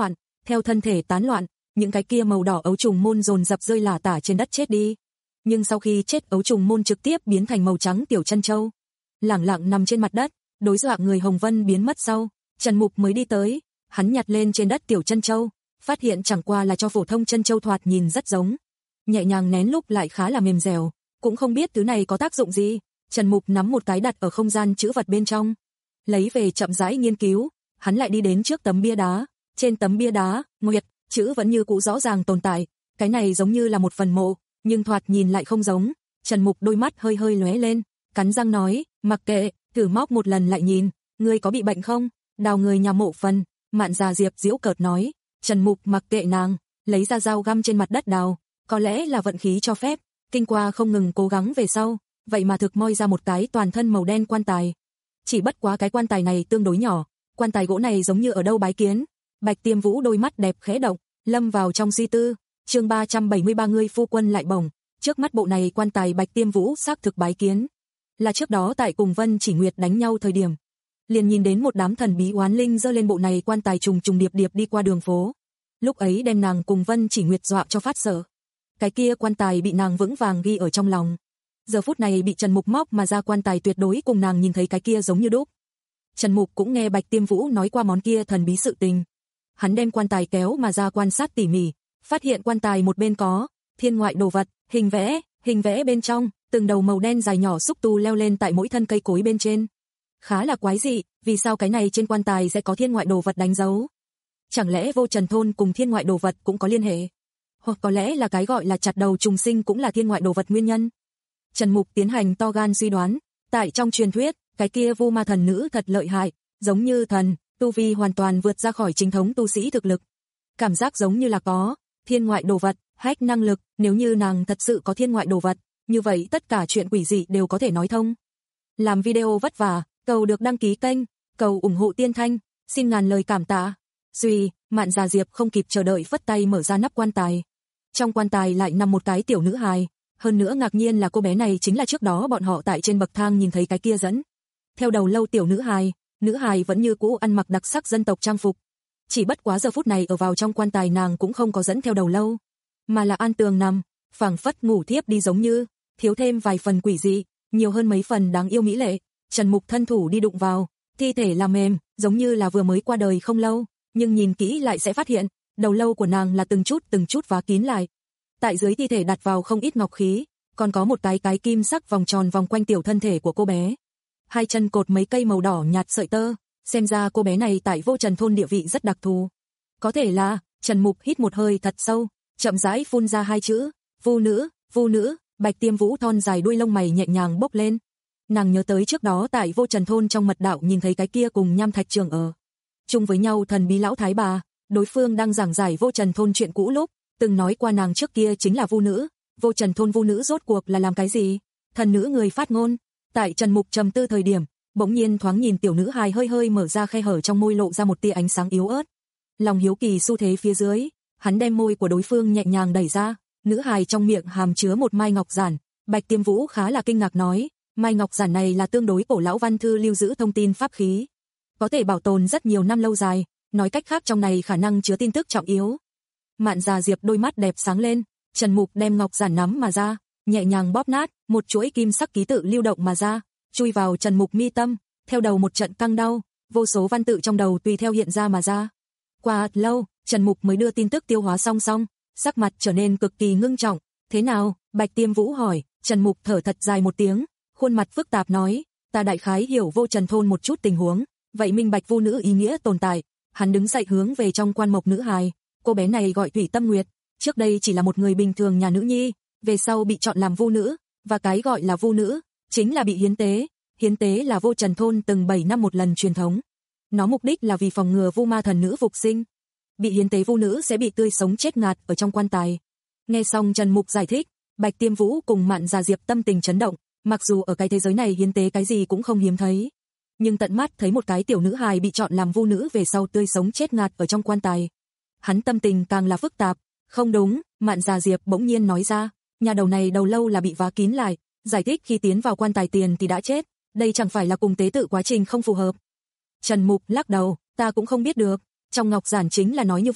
Speaker 2: Theo thân thể tán loạn, những cái kia màu đỏ ấu trùng môn dồn dập rơi lả tả trên đất chết đi. Nhưng sau khi chết, ấu trùng môn trực tiếp biến thành màu trắng tiểu chân châu, lẳng lặng nằm trên mặt đất. Đối dọa người Hồng Vân biến mất sau, Trần Mục mới đi tới, hắn nhặt lên trên đất tiểu chân châu, phát hiện chẳng qua là cho phổ thông chân châu thoạt nhìn rất giống, nhẹ nhàng nén lúc lại khá là mềm dẻo, cũng không biết thứ này có tác dụng gì. Trần Mục nắm một cái đặt ở không gian chữ vật bên trong, lấy về chậm rãi nghiên cứu. Hắn lại đi đến trước tấm bia đá, trên tấm bia đá, nguyệt chữ vẫn như cũ rõ ràng tồn tại, cái này giống như là một phần mộ, nhưng thoạt nhìn lại không giống. Trần Mục đôi mắt hơi hơi lóe lên, cắn răng nói, mặc kệ, thử móc một lần lại nhìn, ngươi có bị bệnh không? Đào người nhà mộ phần. Mạn Già Diệp giễu cợt nói. Trần Mục mặc kệ nàng, lấy ra dao găm trên mặt đất đào, có lẽ là vận khí cho phép, kinh qua không ngừng cố gắng về sau, vậy mà thực moi ra một cái toàn thân màu đen quan tài. Chỉ bất quá cái quan tài này tương đối nhỏ, quan tài gỗ này giống như ở đâu bái kiến. Bạch Tiêm Vũ đôi mắt đẹp khẽ động, lâm vào trong suy tư. Chương ba trăm bảy mươi ba ngươi phu quân lại bổng. Trước mắt bộ này quan tài Bạch Tiêm Vũ xác thực bái kiến, là trước đó tại cùng Vân Chỉ Nguyệt đánh nhau thời điểm, liền nhìn đến một đám thần bí oán linh giơ lên bộ này quan tài trùng trùng điệp điệp đi qua đường phố. Lúc ấy đem nàng cùng Vân Chỉ Nguyệt dọa cho phát sợ. Cái kia quan tài bị nàng vững vàng ghi ở trong lòng. Giờ phút này bị Trần Mục móc mà ra quan tài tuyệt đối cùng nàng nhìn thấy cái kia giống như đúc. Trần Mục cũng nghe Bạch Tiêm Vũ nói qua món kia thần bí sự tình. Hắn đem quan tài kéo mà ra quan sát tỉ mỉ, phát hiện quan tài một bên có thiên ngoại đồ vật, hình vẽ, hình vẽ bên trong, từng đầu màu đen dài nhỏ xúc tu leo lên tại mỗi thân cây cối bên trên. Khá là quái dị, vì sao cái này trên quan tài sẽ có thiên ngoại đồ vật đánh dấu? Chẳng lẽ Vô Trần thôn cùng thiên ngoại đồ vật cũng có liên hệ? Hoặc có lẽ là cái gọi là chặt đầu trùng sinh cũng là thiên ngoại đồ vật nguyên nhân? Trần Mục tiến hành to gan suy đoán, tại trong truyền thuyết, cái kia Vu Ma thần nữ thật lợi hại, giống như thần, tu vi hoàn toàn vượt ra khỏi chính thống tu sĩ thực lực. Cảm giác giống như là có thiên ngoại đồ vật, hack năng lực, nếu như nàng thật sự có thiên ngoại đồ vật, như vậy tất cả chuyện quỷ dị đều có thể nói thông. Làm video vất vả, cầu được đăng ký kênh, cầu ủng hộ Tiên Thanh, xin ngàn lời cảm tạ. Duy, Mạn Già Diệp không kịp chờ đợi phất tay mở ra nắp quan tài. Trong quan tài lại nằm một cái tiểu nữ hài, hơn nữa ngạc nhiên là cô bé này chính là trước đó bọn họ tại trên bậc thang nhìn thấy cái kia dẫn theo đầu lâu tiểu nữ hài. Nữ hài vẫn như cũ ăn mặc đặc sắc dân tộc trang phục, chỉ bất quá giờ phút này ở vào trong quan tài nàng cũng không có dẫn theo đầu lâu, mà là an tường nằm, phảng phất ngủ thiếp đi giống như, thiếu thêm vài phần quỷ dị, nhiều hơn mấy phần đáng yêu mỹ lệ. Trần Mục thân thủ đi đụng vào, thi thể là mềm, giống như là vừa mới qua đời không lâu, nhưng nhìn kỹ lại sẽ phát hiện, đầu lâu của nàng là từng chút từng chút vá kín lại. Tại dưới thi thể đặt vào không ít ngọc khí, còn có một cái cái kim sắc vòng tròn vòng quanh tiểu thân thể của cô bé. Hai chân cột mấy cây màu đỏ nhạt sợi tơ, xem ra cô bé này tại Vô Trần thôn địa vị rất đặc thù. Có thể là, Trần Mục hít một hơi thật sâu, chậm rãi phun ra hai chữ, Vu nữ, Vu nữ. Bạch Tiêm Vũ thon dài đuôi lông mày nhẹ nhàng bốc lên. Nàng nhớ tới trước đó tại Vô Trần thôn trong mật đạo nhìn thấy cái kia cùng Nham Thạch Trường ở chung với nhau thần bí lão thái bà, đối phương đang giảng giải Vô Trần thôn chuyện cũ lúc từng nói qua nàng trước kia chính là Vu nữ. Vô Trần thôn Vu nữ rốt cuộc là làm cái gì? Thần nữ người phát ngôn. Tại Trần Mục trầm tư thời điểm, bỗng nhiên thoáng nhìn tiểu nữ hài hơi hơi mở ra khe hở trong môi lộ ra một tia ánh sáng yếu ớt. Lòng hiếu kỳ xu thế phía dưới, hắn đem môi của đối phương nhẹ nhàng đẩy ra, nữ hài trong miệng hàm chứa một mai ngọc giản. Bạch Tiêm Vũ khá là kinh ngạc nói, mai ngọc giản này là tương đối cổ lão văn thư lưu giữ thông tin pháp khí, có thể bảo tồn rất nhiều năm lâu dài, nói cách khác trong này khả năng chứa tin tức trọng yếu. Mạn Già Diệp đôi mắt đẹp sáng lên, Trần Mục đem ngọc giản nắm mà ra, nhẹ nhàng bóp nát, một chuỗi kim sắc ký tự lưu động mà ra, chui vào Trần Mục mi tâm, theo đầu một trận căng đau, vô số văn tự trong đầu tùy theo hiện ra mà ra. Qua lâu, Trần Mục mới đưa tin tức tiêu hóa xong xong, sắc mặt trở nên cực kỳ ngưng trọng. Thế nào? Bạch Tiêm Vũ hỏi. Trần Mục thở thật dài một tiếng, khuôn mặt phức tạp nói, ta đại khái hiểu Vô Trần thôn một chút tình huống, vậy minh bạch Vu nữ ý nghĩa tồn tại. Hắn đứng dậy hướng về trong quan mộc nữ hài, cô bé này gọi Thủy Tâm Nguyệt, trước đây chỉ là một người bình thường nhà nữ nhi, về sau bị chọn làm Vu nữ, và cái gọi là Vu nữ chính là bị hiến tế. Hiến tế là Vô Trần thôn từng bảy năm một lần truyền thống, nó mục đích là vì phòng ngừa Vu Ma thần nữ phục sinh. Bị hiến tế Vu nữ sẽ bị tươi sống chết ngạt ở trong quan tài. Nghe xong Trần Mục giải thích, Bạch Tiêm Vũ cùng Mạn Già Diệp tâm tình chấn động, mặc dù ở cái thế giới này hiến tế cái gì cũng không hiếm thấy, nhưng tận mắt thấy một cái tiểu nữ hài bị chọn làm Vu nữ về sau tươi sống chết ngạt ở trong quan tài, hắn tâm tình càng là phức tạp. Không đúng, Mạn Già Diệp bỗng nhiên nói ra, nhà đầu này đầu lâu là bị vá kín lại, giải thích khi tiến vào quan tài tiền thì đã chết, đây chẳng phải là cùng tế tự quá trình không phù hợp. Trần Mục lắc đầu, ta cũng không biết được, trong ngọc giản chính là nói như vậy,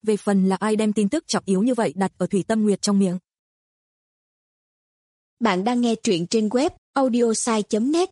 Speaker 2: về phần là ai đem tin tức trọng yếu như vậy đặt ở Thủy Tâm Nguyệt trong miệng.
Speaker 3: Bạn đang nghe truyện trên web audiosai chấm net.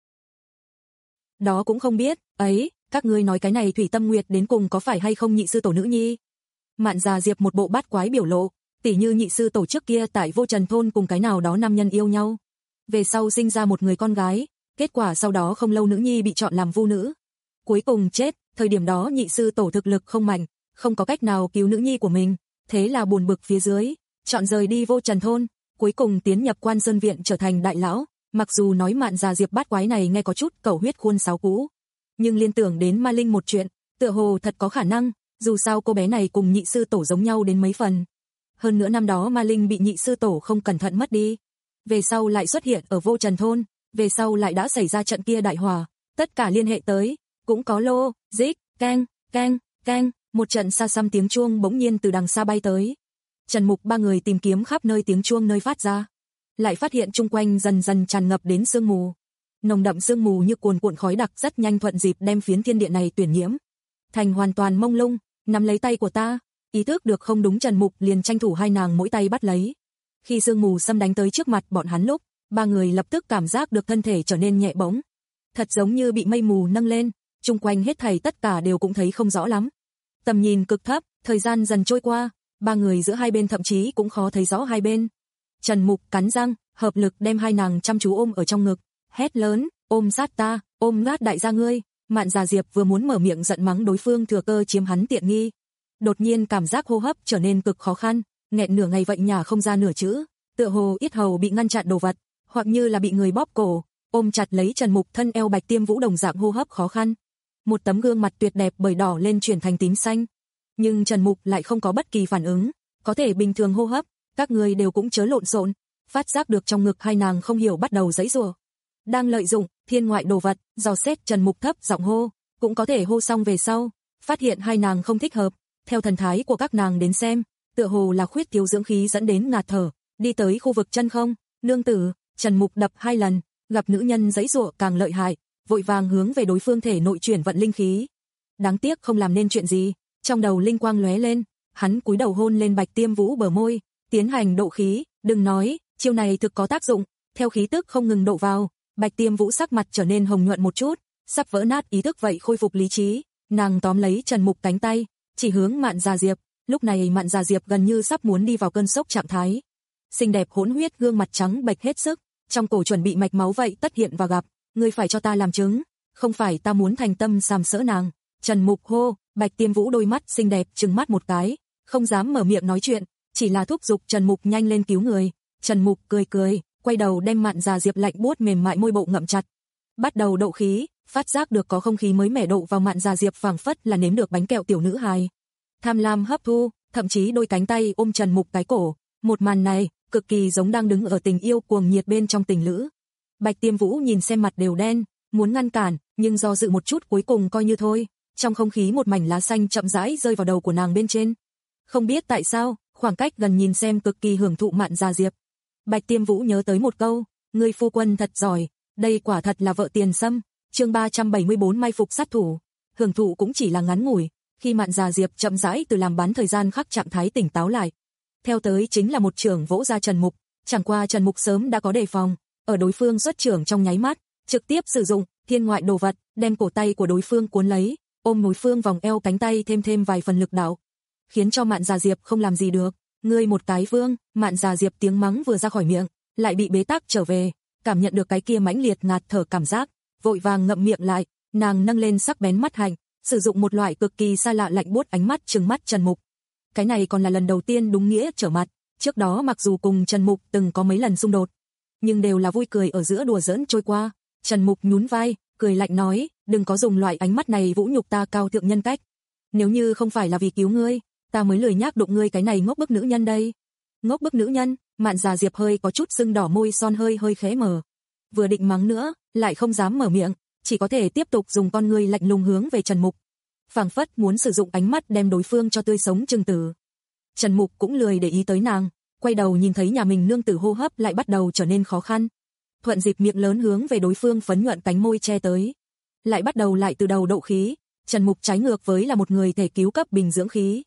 Speaker 2: Đó cũng không biết, ấy, các ngươi nói cái này Thủy Tâm Nguyệt đến cùng có phải hay không nhị sư tổ nữ nhi? Mạn Già Diệp một bộ bát quái biểu lộ, tỉ như nhị sư tổ trước kia tại Vô Trần thôn cùng cái nào đó nam nhân yêu nhau, về sau sinh ra một người con gái, kết quả sau đó không lâu nữ nhi bị chọn làm vu nữ, cuối cùng chết, thời điểm đó nhị sư tổ thực lực không mạnh, không có cách nào cứu nữ nhi của mình, thế là buồn bực phía dưới, chọn rời đi Vô Trần thôn, cuối cùng tiến nhập Quan Sơn viện trở thành đại lão. Mặc dù nói Mạn Già Diệp bát quái này nghe có chút cẩu huyết khuôn sáo cũ, nhưng liên tưởng đến Ma Linh một chuyện, tựa hồ thật có khả năng, dù sao cô bé này cùng nhị sư tổ giống nhau đến mấy phần. Hơn nữa năm đó Ma Linh bị nhị sư tổ không cẩn thận mất đi, về sau lại xuất hiện ở Vô Trần thôn, về sau lại đã xảy ra trận kia đại hỏa, tất cả liên hệ tới, cũng có lô, dích, keng, keng, keng, một trận xa xăm tiếng chuông bỗng nhiên từ đằng xa bay tới. Trần Mục ba người tìm kiếm khắp nơi tiếng chuông nơi phát ra, lại phát hiện chung quanh dần dần tràn ngập đến sương mù. Nồng đậm sương mù như cuồn cuộn khói đặc rất nhanh thuận dịp đem phiến thiên địa này tuyển nhiễm thành hoàn toàn mông lung. Nắm lấy tay của ta, ý thức được không đúng, Trần Mục liền tranh thủ hai nàng mỗi tay bắt lấy. Khi sương mù xâm đánh tới trước mặt bọn hắn lúc, ba người lập tức cảm giác được thân thể trở nên nhẹ bỗng, thật giống như bị mây mù nâng lên, chung quanh hết thảy tất cả đều cũng thấy không rõ lắm. Tầm nhìn cực thấp, thời gian dần trôi qua, ba người giữa hai bên thậm chí cũng khó thấy rõ hai bên. Trần Mục cắn răng, hợp lực đem hai nàng chăm chú ôm ở trong ngực, hét lớn, ôm sát ta, ôm ngát đại gia ngươi. Mạn Già Diệp vừa muốn mở miệng giận mắng đối phương thừa cơ chiếm hắn tiện nghi, đột nhiên cảm giác hô hấp trở nên cực khó khăn, nghẹn nửa ngày vậy nhả không ra nửa chữ, tựa hồ yết hầu bị ngăn chặn đồ vật, hoặc như là bị người bóp cổ, ôm chặt lấy Trần Mục thân eo Bạch Tiêm Vũ đồng dạng hô hấp khó khăn. Một tấm gương mặt tuyệt đẹp bởi đỏ lên chuyển thành tím xanh, nhưng Trần Mục lại không có bất kỳ phản ứng, có thể bình thường hô hấp, các người đều cũng chớ lộn xộn. Phát giác được trong ngực hai nàng không hiểu bắt đầu giãy giụa, đang lợi dụng thiên ngoại đồ vật, dò xét. Trần Mục thấp giọng hô, cũng có thể hô xong về sau, phát hiện hai nàng không thích hợp, theo thần thái của các nàng đến xem, tựa hồ là khuyết thiếu dưỡng khí dẫn đến ngạt thở, đi tới khu vực chân không. Nương tử, Trần Mục đập hai lần, gặp nữ nhân giãy giụa càng lợi hại, vội vàng hướng về đối phương thể nội chuyển vận linh khí. Đáng tiếc không làm nên chuyện gì, trong đầu linh quang lóe lên, hắn cúi đầu hôn lên Bạch Tiêm Vũ bờ môi, tiến hành độ khí, đừng nói, chiêu này thực có tác dụng, theo khí tức không ngừng độ vào, Bạch Tiêm Vũ sắc mặt trở nên hồng nhuận một chút, sắp vỡ nát ý thức vậy khôi phục lý trí, nàng tóm lấy Trần Mục cánh tay, chỉ hướng Mạn Già Diệp, lúc này Mạn Già Diệp gần như sắp muốn đi vào cơn sốc trạng thái. Xinh đẹp hỗn huyết gương mặt trắng bệch hết sức, trong cổ chuẩn bị mạch máu vậy tất hiện và gặp, ngươi phải cho ta làm chứng, không phải ta muốn thành tâm sàm sỡ nàng. Trần Mục hô, Bạch Tiêm Vũ đôi mắt xinh đẹp trừng mắt một cái, không dám mở miệng nói chuyện, chỉ là thúc giục Trần Mục nhanh lên cứu người. Trần Mục cười cười, quay đầu đem Mạn Già Diệp lạnh buốt mềm mại môi bộ ngậm chặt, bắt đầu độ khí, phát giác được có không khí mới mẻ độ vào Mạn Già Diệp phảng phất là nếm được bánh kẹo tiểu nữ hài. Tham lam hấp thu, thậm chí đôi cánh tay ôm Trần Mục cái cổ, một màn này cực kỳ giống đang đứng ở tình yêu cuồng nhiệt bên trong tình lữ. Bạch Tiêm Vũ nhìn xem mặt đều đen, muốn ngăn cản, nhưng do dự một chút cuối cùng coi như thôi. Trong không khí một mảnh lá xanh chậm rãi rơi vào đầu của nàng bên trên. Không biết tại sao, khoảng cách gần nhìn xem cực kỳ hưởng thụ Mạn Già Diệp. Bạch Tiêm Vũ nhớ tới một câu, ngươi phu quân thật giỏi, đây quả thật là vợ tiền xâm. Chương ba trăm bảy mươi bốn mai phục sát thủ. Hưởng thụ cũng chỉ là ngắn ngủi, khi Mạn Già Diệp chậm rãi từ làm bán thời gian khắc trạng thái tỉnh táo lại, theo tới chính là một chưởng vỗ ra Trần Mục, chẳng qua Trần Mục sớm đã có đề phòng, ở đối phương xuất chưởng trong nháy mắt, trực tiếp sử dụng thiên ngoại đồ vật, đem cổ tay của đối phương cuốn lấy, ôm đối phương vòng eo cánh tay thêm thêm vài phần lực đạo, khiến cho Mạn Già Diệp không làm gì được. Ngươi một cái vương, Mạn Già Diệp tiếng mắng vừa ra khỏi miệng, lại bị bế tắc trở về, cảm nhận được cái kia mãnh liệt ngạt thở cảm giác, vội vàng ngậm miệng lại, nàng nâng lên sắc bén mắt hạnh, sử dụng một loại cực kỳ xa lạ lạnh buốt ánh mắt trừng mắt Trần Mục. Cái này còn là lần đầu tiên đúng nghĩa trở mặt, trước đó mặc dù cùng Trần Mục từng có mấy lần xung đột, nhưng đều là vui cười ở giữa đùa giỡn trôi qua. Trần Mục nhún vai, cười lạnh nói, đừng có dùng loại ánh mắt này vũ nhục ta cao thượng nhân cách. Nếu như không phải là vì cứu ngươi, ta mới lười nhác đụng ngươi cái này ngốc bức nữ nhân đây. Ngốc bức nữ nhân, Mạn Già Diệp hơi có chút sưng đỏ môi son hơi hơi khẽ mở. Vừa định mắng nữa, lại không dám mở miệng, chỉ có thể tiếp tục dùng con ngươi lạnh lùng hướng về Trần Mục. Phảng phất muốn sử dụng ánh mắt đem đối phương cho tươi sống chừng tử. Trần Mục cũng lười để ý tới nàng, quay đầu nhìn thấy nhà mình nương tử hô hấp lại bắt đầu trở nên khó khăn. Thuận dịp miệng lớn hướng về đối phương phấn nhuận cánh môi che tới. Lại bắt đầu lại từ đầu độ khí, Trần Mục trái ngược với là một người thể cứu cấp bình dưỡng khí.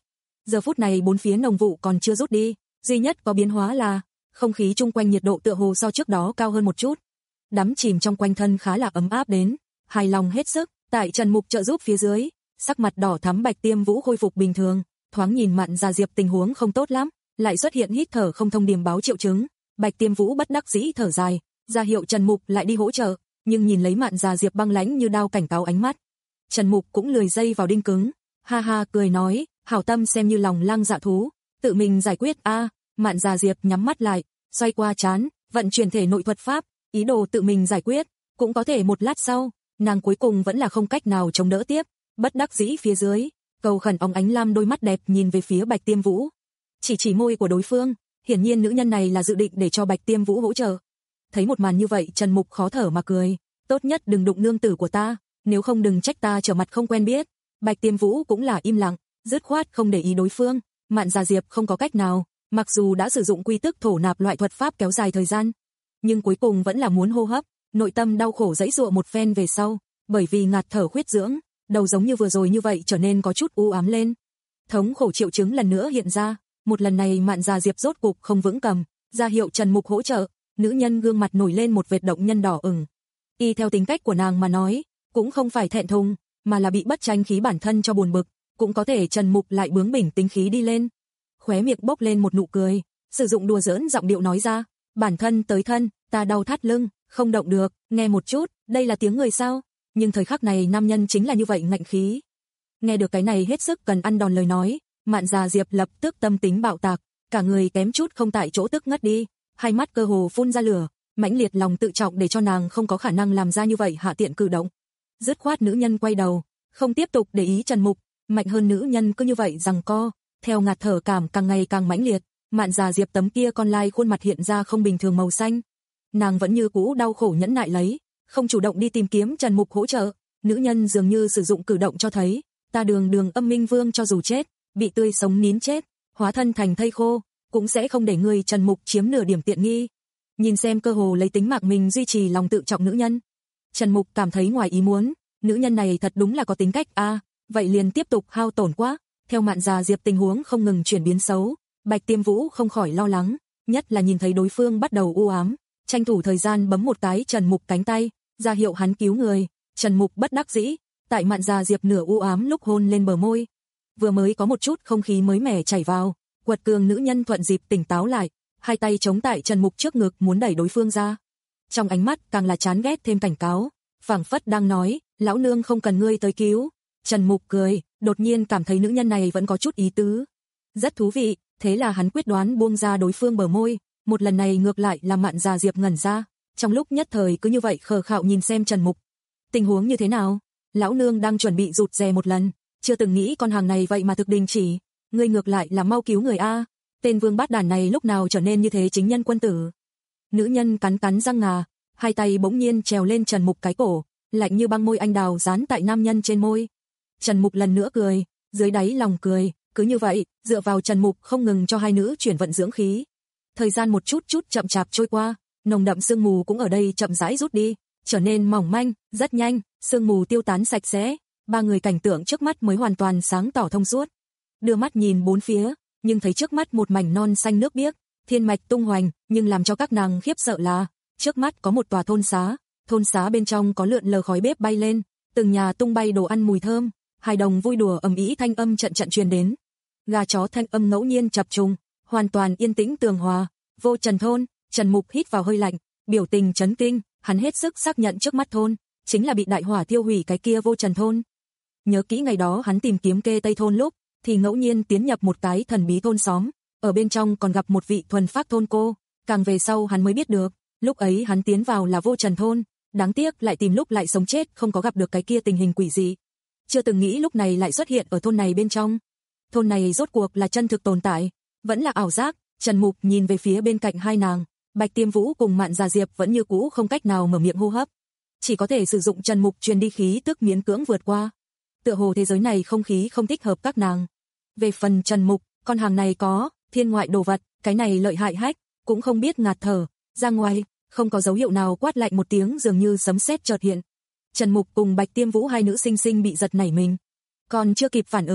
Speaker 2: Giờ phút này bốn phía nồng vụ còn chưa rút đi, duy nhất có biến hóa là không khí chung quanh nhiệt độ tựa hồ so trước đó cao hơn một chút. Đắm chìm trong quanh thân khá là ấm áp đến, hài lòng hết sức, tại Trần Mục trợ giúp phía dưới, sắc mặt đỏ thắm Bạch Tiêm Vũ khôi phục bình thường, thoáng nhìn Mạn Gia Diệp tình huống không tốt lắm, lại xuất hiện hít thở không thông điểm báo triệu chứng. Bạch Tiêm Vũ bất đắc dĩ thở dài, ra hiệu Trần Mục lại đi hỗ trợ, nhưng nhìn lấy Mạn Gia Diệp băng lãnh như đao cảnh cáo ánh mắt, Trần Mục cũng lười dây vào đinh cứng, ha ha cười nói, hảo tâm xem như lòng lang dạ thú, tự mình giải quyết a. À. Mạn Gia Diệp nhắm mắt lại, xoay qua trán, vận chuyển thể nội thuật pháp, ý đồ tự mình giải quyết, cũng có thể một lát sau, nàng cuối cùng vẫn là không cách nào chống đỡ tiếp, bất đắc dĩ phía dưới, cầu khẩn óng ánh lam đôi mắt đẹp nhìn về phía Bạch Tiêm Vũ, chỉ chỉ môi của đối phương, hiển nhiên nữ nhân này là dự định để cho Bạch Tiêm Vũ hỗ trợ. Thấy một màn như vậy, Trần Mục khó thở mà cười, tốt nhất đừng đụng nương tử của ta, nếu không đừng trách ta trở mặt không quen biết. Bạch Tiêm Vũ cũng là im lặng, dứt khoát không để ý đối phương. Mạn Gia Diệp không có cách nào, mặc dù đã sử dụng quy tức thổ nạp loại thuật pháp kéo dài thời gian, nhưng cuối cùng vẫn là muốn hô hấp, nội tâm đau khổ giãy giụa một phen về sau, bởi vì ngạt thở khuyết dưỡng, đầu giống như vừa rồi như vậy trở nên có chút u ám lên. Thống khổ triệu chứng lần nữa hiện ra, một lần này Mạn Gia Diệp rốt cục không vững cầm, ra hiệu Trần Mục hỗ trợ, nữ nhân gương mặt nổi lên một vệt động nhân đỏ ửng. Y theo tính cách của nàng mà nói, cũng không phải thẹn thùng, mà là bị bất tranh khí bản thân cho buồn bực, cũng có thể Trần Mục lại bướng bỉnh tính khí đi lên. Khóe miệng bốc lên một nụ cười, sử dụng đùa giỡn giọng điệu nói ra, bản thân tới thân, ta đau thắt lưng, không động được, nghe một chút, đây là tiếng người sao? Nhưng thời khắc này nam nhân chính là như vậy ngạnh khí. Nghe được cái này hết sức cần ăn đòn lời nói, Mạn Gia Diệp lập tức tâm tính bạo tạc, cả người kém chút không tại chỗ tức ngất đi, hai mắt cơ hồ phun ra lửa, mãnh liệt lòng tự trọng để cho nàng không có khả năng làm ra như vậy hạ tiện cử động. Dứt khoát nữ nhân quay đầu, không tiếp tục để ý Trần Mục, mạnh hơn nữ nhân cứ như vậy giằng co, theo ngạt thở cảm càng ngày càng mãnh liệt, Mạn Gia Diệp tấm kia con lai khuôn mặt hiện ra không bình thường màu xanh. Nàng vẫn như cũ đau khổ nhẫn nại lấy, không chủ động đi tìm kiếm Trần Mục hỗ trợ, nữ nhân dường như sử dụng cử động cho thấy, ta đường đường âm minh vương cho dù chết, bị tươi sống nín chết, hóa thân thành thây khô, cũng sẽ không để người Trần Mục chiếm nửa điểm tiện nghi. Nhìn xem cơ hồ lấy tính mạng mình duy trì lòng tự trọng nữ nhân, Trần Mục cảm thấy ngoài ý muốn, nữ nhân này thật đúng là có tính cách a, à, vậy liền tiếp tục hao tổn quá. Theo Mạn Gia Diệp tình huống không ngừng chuyển biến xấu, Bạch Tiêm Vũ không khỏi lo lắng, nhất là nhìn thấy đối phương bắt đầu u ám, tranh thủ thời gian bấm một cái Trần Mục cánh tay, ra hiệu hắn cứu người. Trần Mục bất đắc dĩ, tại Mạn Gia Diệp nửa u ám lúc hôn lên bờ môi, vừa mới có một chút không khí mới mẻ chảy vào, quật cường nữ nhân thuận dịp tỉnh táo lại, hai tay chống tại Trần Mục trước ngực muốn đẩy đối phương ra. Trong ánh mắt càng là chán ghét thêm cảnh cáo, phảng phất đang nói, lão nương không cần ngươi tới cứu. Trần Mục cười, đột nhiên cảm thấy nữ nhân này vẫn có chút ý tứ. Rất thú vị, thế là hắn quyết đoán buông ra đối phương bờ môi, một lần này ngược lại làm Mạn Gia Diệp ngẩn ra, trong lúc nhất thời cứ như vậy khờ khạo nhìn xem Trần Mục. Tình huống như thế nào? Lão nương đang chuẩn bị rụt rè một lần, chưa từng nghĩ con hàng này vậy mà thực đình chỉ, ngươi ngược lại là mau cứu người a. Tên vương bát đàn này lúc nào trở nên như thế chính nhân quân tử. Nữ nhân cắn cắn răng ngà, hai tay bỗng nhiên trèo lên Trần Mục cái cổ, lạnh như băng môi anh đào dán tại nam nhân trên môi. Trần Mục lần nữa cười, dưới đáy lòng cười, cứ như vậy, dựa vào Trần Mục không ngừng cho hai nữ chuyển vận dưỡng khí. Thời gian một chút chút chậm chạp trôi qua, nồng đậm sương mù cũng ở đây chậm rãi rút đi, trở nên mỏng manh, rất nhanh, sương mù tiêu tán sạch sẽ, ba người cảnh tượng trước mắt mới hoàn toàn sáng tỏ thông suốt. Đưa mắt nhìn bốn phía, nhưng thấy trước mắt một mảnh non xanh nước biếc, thiên mạch tung hoành, nhưng làm cho các nàng khiếp sợ là, trước mắt có một tòa thôn xá, thôn xá bên trong có lượn lờ khói bếp bay lên, từng nhà tung bay đồ ăn mùi thơm, hài đồng vui đùa ầm ĩ thanh âm trận trận truyền đến. Gà chó thanh âm ngẫu nhiên chập trùng, hoàn toàn yên tĩnh tường hòa. Vô Trần thôn, Trần Mục hít vào hơi lạnh, biểu tình chấn kinh, hắn hết sức xác nhận trước mắt thôn chính là bị đại hỏa tiêu hủy cái kia Vô Trần thôn. Nhớ kỹ ngày đó hắn tìm kiếm Kê Tây thôn lúc, thì ngẫu nhiên tiến nhập một cái thần bí thôn xóm, ở bên trong còn gặp một vị thuần phác thôn cô, càng về sau hắn mới biết được, lúc ấy hắn tiến vào là Vô Trần thôn, đáng tiếc lại tìm lúc lại sống chết không có gặp được cái kia tình hình quỷ dị. Chưa từng nghĩ lúc này lại xuất hiện ở thôn này bên trong. Thôn này rốt cuộc là chân thực tồn tại, vẫn là ảo giác. Trần Mục nhìn về phía bên cạnh hai nàng, Bạch Tiêm Vũ cùng Mạn Gia Diệp vẫn như cũ không cách nào mở miệng hô hấp, chỉ có thể sử dụng Trần Mục truyền đi khí tức miễn cưỡng vượt qua. Tựa hồ thế giới này không khí không thích hợp các nàng. Về phần Trần Mục, con hàng này có thiên ngoại đồ vật, cái này lợi hại hách, cũng không biết ngạt thở, ra ngoài, không có dấu hiệu nào quát lạnh một tiếng dường như sấm sét chợt hiện. Trần Mục cùng Bạch Tiêm Vũ hai nữ sinh sinh bị giật nảy mình, còn chưa kịp phản ứng,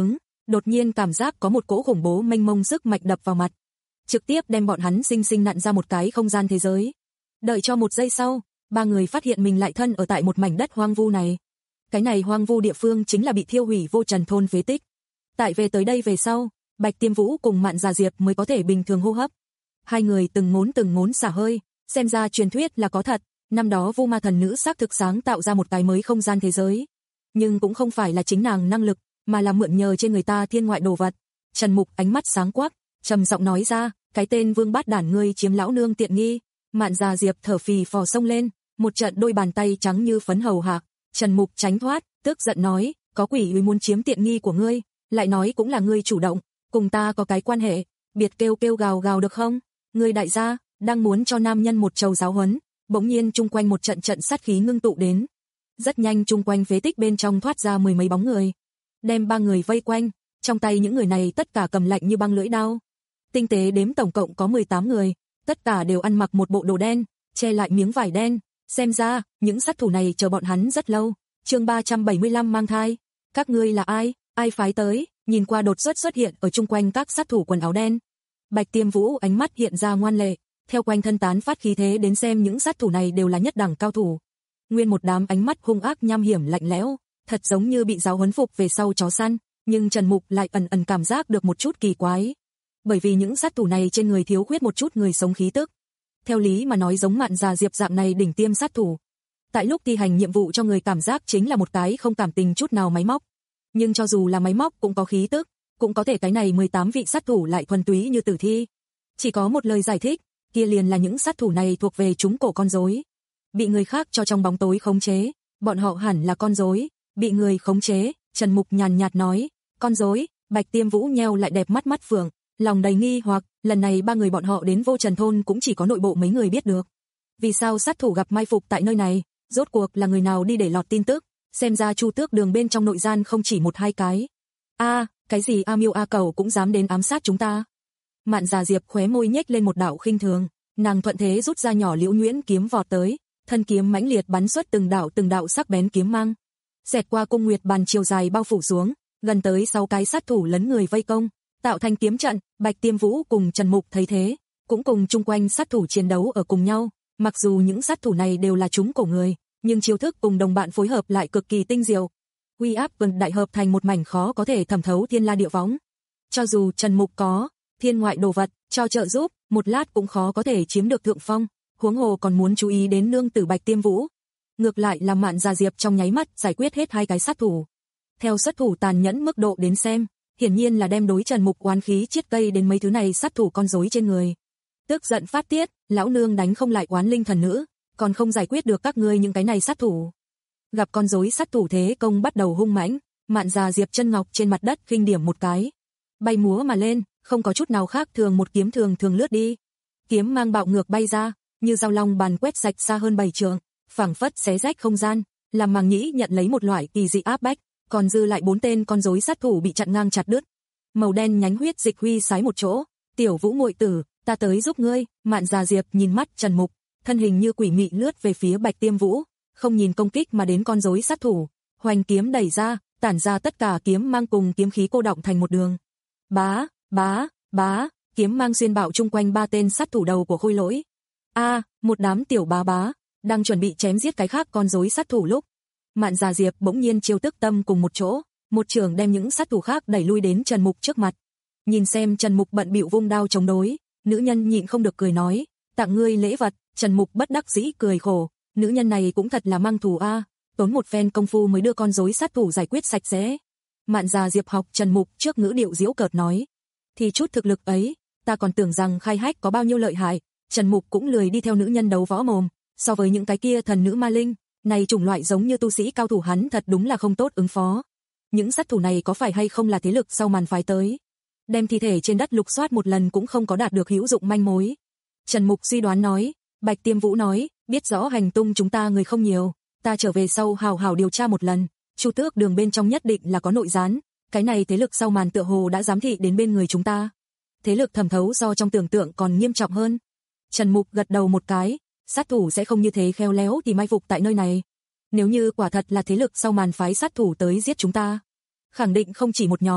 Speaker 2: đột nhiên cảm giác có một cỗ khủng bố mênh mông sức mạnh đập vào mặt, trực tiếp đem bọn hắn sinh sinh nặn ra một cái không gian thế giới. Đợi cho một giây sau, ba người phát hiện mình lại thân ở tại một mảnh đất hoang vu này. Cái này hoang vu địa phương chính là bị thiêu hủy Vô Trần thôn phế tích. Tại về tới đây về sau, Bạch Tiêm Vũ cùng Mạn Già Diệp mới có thể bình thường hô hấp. Hai người từng ngốn từng ngốn xả hơi, xem ra truyền thuyết là có thật, năm đó Vu Ma thần nữ xác thực sáng tạo ra một cái mới không gian thế giới. Nhưng cũng không phải là chính nàng năng lực, mà là mượn nhờ trên người ta thiên ngoại đồ vật. Trần Mục ánh mắt sáng quắc, trầm giọng nói ra, cái tên Vương Bát Đản ngươi chiếm lão nương tiện nghi. Mạn Già Diệp thở phì phò xông lên, một trận đôi bàn tay trắng như phấn hầu hạ. Trần Mục tránh thoát, tức giận nói, có quỷ uy muốn chiếm tiện nghi của ngươi, lại nói cũng là ngươi chủ động, cùng ta có cái quan hệ, biệt kêu kêu gào gào được không? Ngươi đại gia đang muốn cho nam nhân một trầu giáo huấn, bỗng nhiên chung quanh một trận trận sát khí ngưng tụ đến. Rất nhanh chung quanh phế tích bên trong thoát ra mười mấy bóng người, đem ba người vây quanh, trong tay những người này tất cả cầm lạnh như băng lưỡi đao. Tinh tế đếm tổng cộng có mười tám người, tất cả đều ăn mặc một bộ đồ đen, che lại miếng vải đen, xem ra những sát thủ này chờ bọn hắn rất lâu. Chương ba trăm bảy mươi lăm mang thai. Các ngươi là ai? Ai phái tới? Nhìn qua đột xuất xuất hiện ở chung quanh các sát thủ quần áo đen. Bạch Tiêm Vũ ánh mắt hiện ra ngoan lệ, theo quanh thân tán phát khí thế đến xem những sát thủ này đều là nhất đẳng cao thủ. Nguyên một đám ánh mắt hung ác nham hiểm lạnh lẽo, thật giống như bị giáo huấn phục về sau chó săn, nhưng Trần Mục lại ẩn ẩn cảm giác được một chút kỳ quái. Bởi vì những sát thủ này trên người thiếu khuyết một chút người sống khí tức. Theo lý mà nói giống Mạn Già Diệp dạng này đỉnh tiêm sát thủ, tại lúc thi hành nhiệm vụ cho người cảm giác chính là một cái không cảm tình chút nào máy móc. Nhưng cho dù là máy móc cũng có khí tức, cũng có thể cái này mười tám vị sát thủ lại thuần túy như tử thi. Chỉ có một lời giải thích, kia liền là những sát thủ này thuộc về chúng cổ con rối, bị người khác cho trong bóng tối khống chế, bọn họ hẳn là con rối, bị người khống chế. Trần Mục nhàn nhạt nói, con rối. Bạch Tiêm Vũ nheo lại đẹp mắt mắt phượng, lòng đầy nghi hoặc, lần này ba người bọn họ đến Vô Trần thôn cũng chỉ có nội bộ mấy người biết được. Vì sao sát thủ gặp mai phục tại nơi này, rốt cuộc là người nào đi để lọt tin tức, xem ra Chu Tước Đường bên trong nội gian không chỉ một hai cái. A, à, cái gì A Miêu A Cầu cũng dám đến ám sát chúng ta. Mạn Già Diệp khóe môi nhếch lên một đạo khinh thường, nàng thuận thế rút ra nhỏ liễu nhuyễn kiếm vọt tới, thân kiếm mãnh liệt bắn xuất từng đạo từng đạo sắc bén kiếm mang, xẹt qua cung nguyệt bàn chiều dài bao phủ xuống, gần tới sáu cái sát thủ lấn người vây công, tạo thành kiếm trận. Bạch Tiêm Vũ cùng Trần Mục thấy thế, cũng cùng chung quanh sát thủ chiến đấu ở cùng nhau. Mặc dù những sát thủ này đều là chúng cổ người, nhưng chiêu thức cùng đồng bạn phối hợp lại cực kỳ tinh diệu. Uy áp gần đại hợp thành một mảnh khó có thể thẩm thấu thiên la địa võng. Cho dù Trần Mục có thiên ngoại đồ vật cho trợ giúp, một lát cũng khó có thể chiếm được thượng phong, huống hồ còn muốn chú ý đến nương tử Bạch Tiêm Vũ. Ngược lại là Mạn Già Diệp trong nháy mắt giải quyết hết hai cái sát thủ. Theo xuất thủ tàn nhẫn mức độ đến xem, hiển nhiên là đem đối Trần Mục oán khí chiết cây đến mấy thứ này sát thủ con rối trên người. Tức giận phát tiết, lão nương đánh không lại oán linh thần nữ, còn không giải quyết được các ngươi những cái này sát thủ. Gặp con rối sát thủ thế công bắt đầu hung mãnh, Mạn Già Diệp chân ngọc trên mặt đất khinh điểm một cái, bay múa mà lên, không có chút nào khác thường một kiếm thường thường lướt đi. Kiếm mang bạo ngược bay ra, như dao long bàn quét sạch xa hơn bảy trượng, phảng phất xé rách không gian, làm Màng Nhĩ nhận lấy một loại kỳ dị áp bách, còn dư lại bốn tên con rối sát thủ bị chặn ngang chặt đứt. Màu đen nhánh huyết dịch huy sái một chỗ, "Tiểu Vũ muội tử, ta tới giúp ngươi." Mạn Già Diệp nhìn mắt Trần Mục, thân hình như quỷ mị lướt về phía Bạch Tiêm Vũ, không nhìn công kích mà đến con rối sát thủ, hoành kiếm đẩy ra, tản ra tất cả kiếm mang cùng kiếm khí cô động thành một đường. Bá, bá, bá, kiếm mang xuyên bạo chung quanh ba tên sát thủ đầu của Khôi Lỗi. A, à, một đám tiểu bá bá đang chuẩn bị chém giết cái khác con rối sát thủ lúc, Mạn Già Diệp bỗng nhiên chiêu tức tâm cùng một chỗ, một trường đem những sát thủ khác đẩy lui đến Trần Mục trước mặt. Nhìn xem Trần Mục bận bịu vung đao chống đối, nữ nhân nhịn không được cười nói, "Tặng ngươi lễ vật." Trần Mục bất đắc dĩ cười khổ, nữ nhân này cũng thật là mang thù a, à, tốn một phen công phu mới đưa con rối sát thủ giải quyết sạch sẽ. Mạn Già Diệp học Trần Mục trước ngữ điệu giễu cợt nói, "Thì chút thực lực ấy, ta còn tưởng rằng khai hách có bao nhiêu lợi hại." Trần Mục cũng lười đi theo nữ nhân đấu võ mồm, so với những cái kia thần nữ ma linh, này chủng loại giống như tu sĩ cao thủ hắn thật đúng là không tốt ứng phó. Những sát thủ này có phải hay không là thế lực sau màn phái tới? Đem thi thể trên đất lục soát một lần cũng không có đạt được hữu dụng manh mối. Trần Mục suy đoán nói, Bạch Tiêm Vũ nói, biết rõ hành tung chúng ta người không nhiều, ta trở về sau hào hào điều tra một lần, Chu Tước Đường bên trong nhất định là có nội gián, cái này thế lực sau màn tựa hồ đã giám thị đến bên người chúng ta. Thế lực thẩm thấu do trong tưởng tượng còn nghiêm trọng hơn. Trần Mục gật đầu một cái, sát thủ sẽ không như thế khéo léo thì mai phục tại nơi này. Nếu như quả thật là thế lực sau màn phái sát thủ tới giết chúng ta, khẳng định không chỉ một nhóm,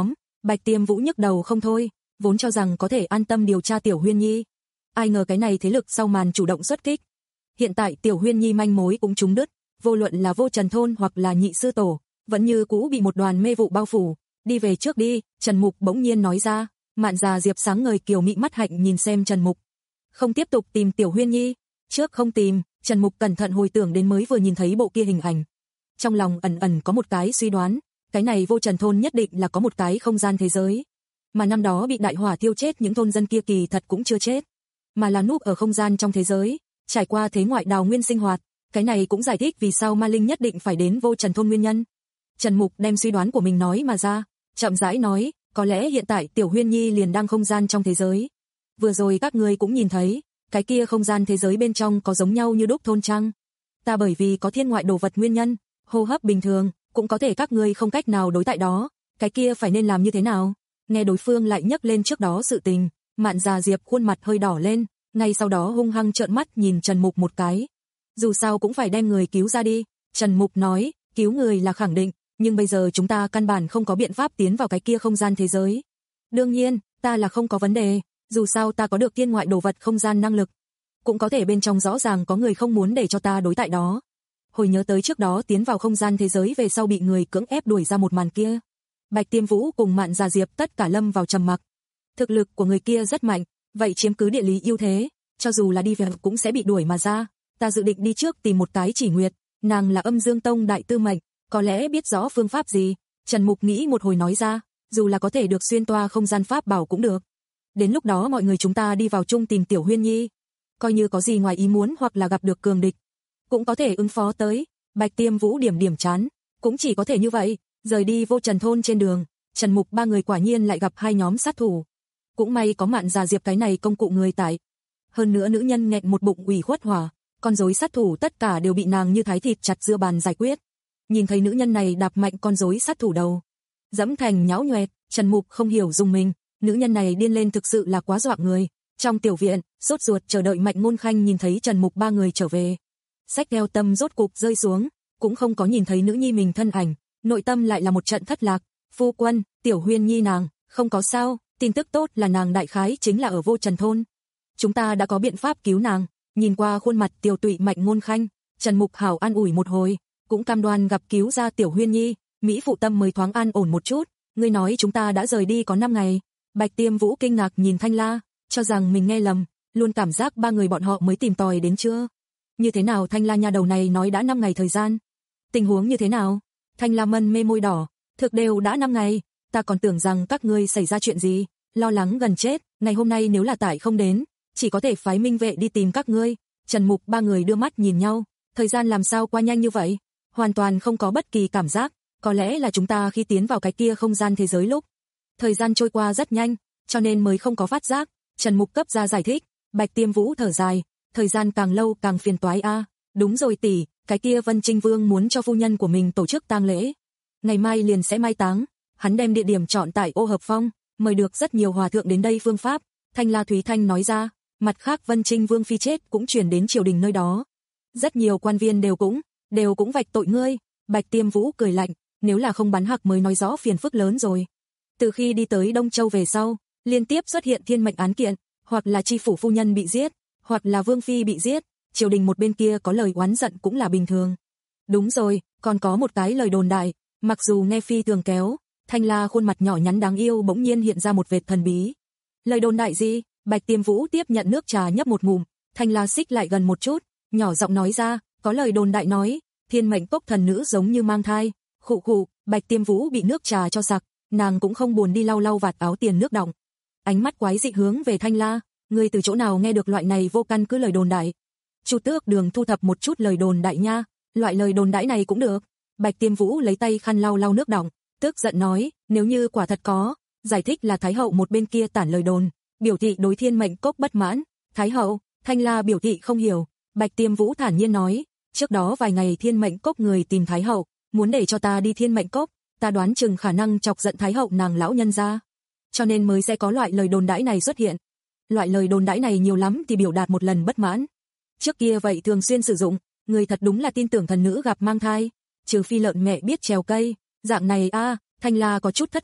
Speaker 2: Bạch Tiêm Vũ nhức đầu không thôi, vốn cho rằng có thể an tâm điều tra Tiểu Huyên Nhi. Ai ngờ cái này thế lực sau màn chủ động xuất kích. Hiện tại Tiểu Huyên Nhi manh mối cũng trúng đứt, vô luận là Vô Trần thôn hoặc là Nhị sư tổ, vẫn như cũ bị một đoàn mê vụ bao phủ. Đi về trước đi, Trần Mục bỗng nhiên nói ra. Mạn Già Diệp sáng ngời kiều mị mắt hạnh nhìn xem Trần Mục. Không tiếp tục tìm Tiểu Huyên Nhi, trước không tìm, Trần Mục cẩn thận hồi tưởng đến mới vừa nhìn thấy bộ kia hình ảnh. Trong lòng ẩn ẩn có một cái suy đoán, cái này Vô Trần thôn nhất định là có một cái không gian thế giới. Mà năm đó bị đại hỏa thiêu chết những thôn dân kia kỳ thật cũng chưa chết, mà là núp ở không gian trong thế giới, trải qua thế ngoại đào nguyên sinh hoạt. Cái này cũng giải thích vì sao ma linh nhất định phải đến Vô Trần thôn nguyên nhân. Trần Mục đem suy đoán của mình nói mà ra, chậm rãi nói, có lẽ hiện tại Tiểu Huyên Nhi liền đang không gian trong thế giới. Vừa rồi các ngươi cũng nhìn thấy, cái kia không gian thế giới bên trong có giống nhau như đúc thôn trăng. Ta bởi vì có thiên ngoại đồ vật nguyên nhân, hô hấp bình thường, cũng có thể các ngươi không cách nào đối tại đó, cái kia phải nên làm như thế nào? Nghe đối phương lại nhắc lên trước đó sự tình, Mạn Già Diệp khuôn mặt hơi đỏ lên, ngay sau đó hung hăng trợn mắt nhìn Trần Mục một cái. Dù sao cũng phải đem người cứu ra đi, Trần Mục nói, cứu người là khẳng định, nhưng bây giờ chúng ta căn bản không có biện pháp tiến vào cái kia không gian thế giới. Đương nhiên, ta là không có vấn đề, dù sao ta có được thiên ngoại đồ vật không gian năng lực. Cũng có thể bên trong rõ ràng có người không muốn để cho ta đối tại đó. Hồi nhớ tới trước đó tiến vào không gian thế giới về sau bị người cưỡng ép đuổi ra một màn kia. Bạch Tiêm Vũ cùng Mạn Già Diệp tất cả lâm vào trầm mặc. Thực lực của người kia rất mạnh, vậy chiếm cứ địa lý ưu thế, cho dù là đi về cũng sẽ bị đuổi mà ra. Ta dự định đi trước tìm một cái Chỉ Nguyệt, nàng là Âm Dương Tông đại tư mệnh, có lẽ biết rõ phương pháp gì. Trần Mục nghĩ một hồi nói ra, dù là có thể được xuyên toa không gian pháp bảo cũng được. Đến lúc đó mọi người chúng ta đi vào chung tìm Tiểu Huyên Nhi, coi như có gì ngoài ý muốn hoặc là gặp được cường địch, cũng có thể ứng phó tới. Bạch Tiêm Vũ điểm điểm chán, cũng chỉ có thể như vậy. Rời đi Vô Trần thôn trên đường, Trần Mục ba người quả nhiên lại gặp hai nhóm sát thủ. Cũng may có Mạn Già Diệp cái này công cụ người tại. Hơn nữa nữ nhân nghẹn một bụng ủy khuất hỏa, con rối sát thủ tất cả đều bị nàng như thái thịt chặt dưa bàn giải quyết. Nhìn thấy nữ nhân này đạp mạnh con rối sát thủ đầu, dẫm thành nhão nhoẹt, Trần Mục không hiểu dùng mình, nữ nhân này điên lên thực sự là quá dọa người. Trong tiểu viện, sốt ruột chờ đợi Mạnh Ngôn Khanh nhìn thấy Trần Mục ba người trở về, xách theo tâm rốt cục rơi xuống, cũng không có nhìn thấy nữ nhi mình thân ảnh, nội tâm lại là một trận thất lạc. Phu quân, Tiểu Huyên Nhi nàng không có sao, tin tức tốt là nàng đại khái chính là ở Vô Trần thôn. Chúng ta đã có biện pháp cứu nàng. Nhìn qua khuôn mặt tiều tụy Mạnh Ngôn Khanh, Trần Mục hảo an ủi một hồi, cũng cam đoan gặp cứu ra Tiểu Huyên Nhi, Mỹ phụ tâm mới thoáng an ổn một chút. Ngươi nói chúng ta đã rời đi có năm ngày. Bạch Tiêm Vũ kinh ngạc nhìn Thanh La, cho rằng mình nghe lầm, luôn cảm giác ba người bọn họ mới tìm tòi đến chưa. Như thế nào Thanh La nha đầu này nói đã năm ngày thời gian? Tình huống như thế nào? Thanh La mân mê môi đỏ, thực đều đã năm ngày, ta còn tưởng rằng các ngươi xảy ra chuyện gì, lo lắng gần chết, ngày hôm nay nếu là tải không đến, chỉ có thể phái minh vệ đi tìm các ngươi. Trần Mục ba người đưa mắt nhìn nhau, thời gian làm sao qua nhanh như vậy, hoàn toàn không có bất kỳ cảm giác, có lẽ là chúng ta khi tiến vào cái kia không gian thế giới lúc, thời gian trôi qua rất nhanh, cho nên mới không có phát giác. Trần Mục cấp ra giải thích. Bạch Tiêm Vũ thở dài, thời gian càng lâu càng phiền toái a. À. Đúng rồi tỷ, cái kia Vân Trinh Vương muốn cho phu nhân của mình tổ chức tang lễ, ngày mai liền sẽ mai táng, hắn đem địa điểm chọn tại Ô Hợp Phong, mời được rất nhiều hòa thượng đến đây phương pháp. Thanh La Thúy Thanh nói ra, mặt khác Vân Trinh Vương phi chết cũng truyền đến triều đình nơi đó, rất nhiều quan viên đều cũng đều cũng vạch tội ngươi. Bạch Tiêm Vũ cười lạnh, nếu là không bắn hạc mới nói rõ phiền phức lớn rồi. Từ khi đi tới Đông Châu về sau, liên tiếp xuất hiện thiên mệnh án kiện, hoặc là tri phủ phu nhân bị giết, hoặc là vương phi bị giết, triều đình một bên kia có lời oán giận cũng là bình thường. Đúng rồi, còn có một cái lời đồn đại, mặc dù nghe phi tường kéo, Thanh La khuôn mặt nhỏ nhắn đáng yêu bỗng nhiên hiện ra một vệt thần bí. Lời đồn đại gì? Bạch Tiêm Vũ tiếp nhận nước trà nhấp một ngụm, Thanh La xích lại gần một chút, nhỏ giọng nói ra, có lời đồn đại nói, thiên mệnh cốc thần nữ giống như mang thai. Khụ khụ, Bạch Tiêm Vũ bị nước trà cho sặc, nàng cũng không buồn đi lau lau vạt áo tiền nước đọng. Ánh mắt quái dị hướng về Thanh La, ngươi từ chỗ nào nghe được loại này vô căn cứ lời đồn đại? Chu Tước Đường thu thập một chút lời đồn đại nha, loại lời đồn đại này cũng được. Bạch Tiêm Vũ lấy tay khăn lau lau nước đọng, tức giận nói, nếu như quả thật có, giải thích là Thái hậu một bên kia tản lời đồn, biểu thị đối thiên mệnh cốc bất mãn. Thái hậu? Thanh La biểu thị không hiểu. Bạch Tiêm Vũ thản nhiên nói, trước đó vài ngày thiên mệnh cốc người tìm Thái hậu, muốn để cho ta đi thiên mệnh cốc, ta đoán chừng khả năng chọc giận Thái hậu nàng lão nhân ra, cho nên mới sẽ có loại lời đồn đãi này xuất hiện. Loại lời đồn đãi này nhiều lắm thì biểu đạt một lần bất mãn. Trước kia vậy thường xuyên sử dụng, người thật đúng là tin tưởng thần nữ gặp mang thai, trừ phi lợn mẹ biết trèo cây, dạng này a. À, Thanh La có chút thất vọng,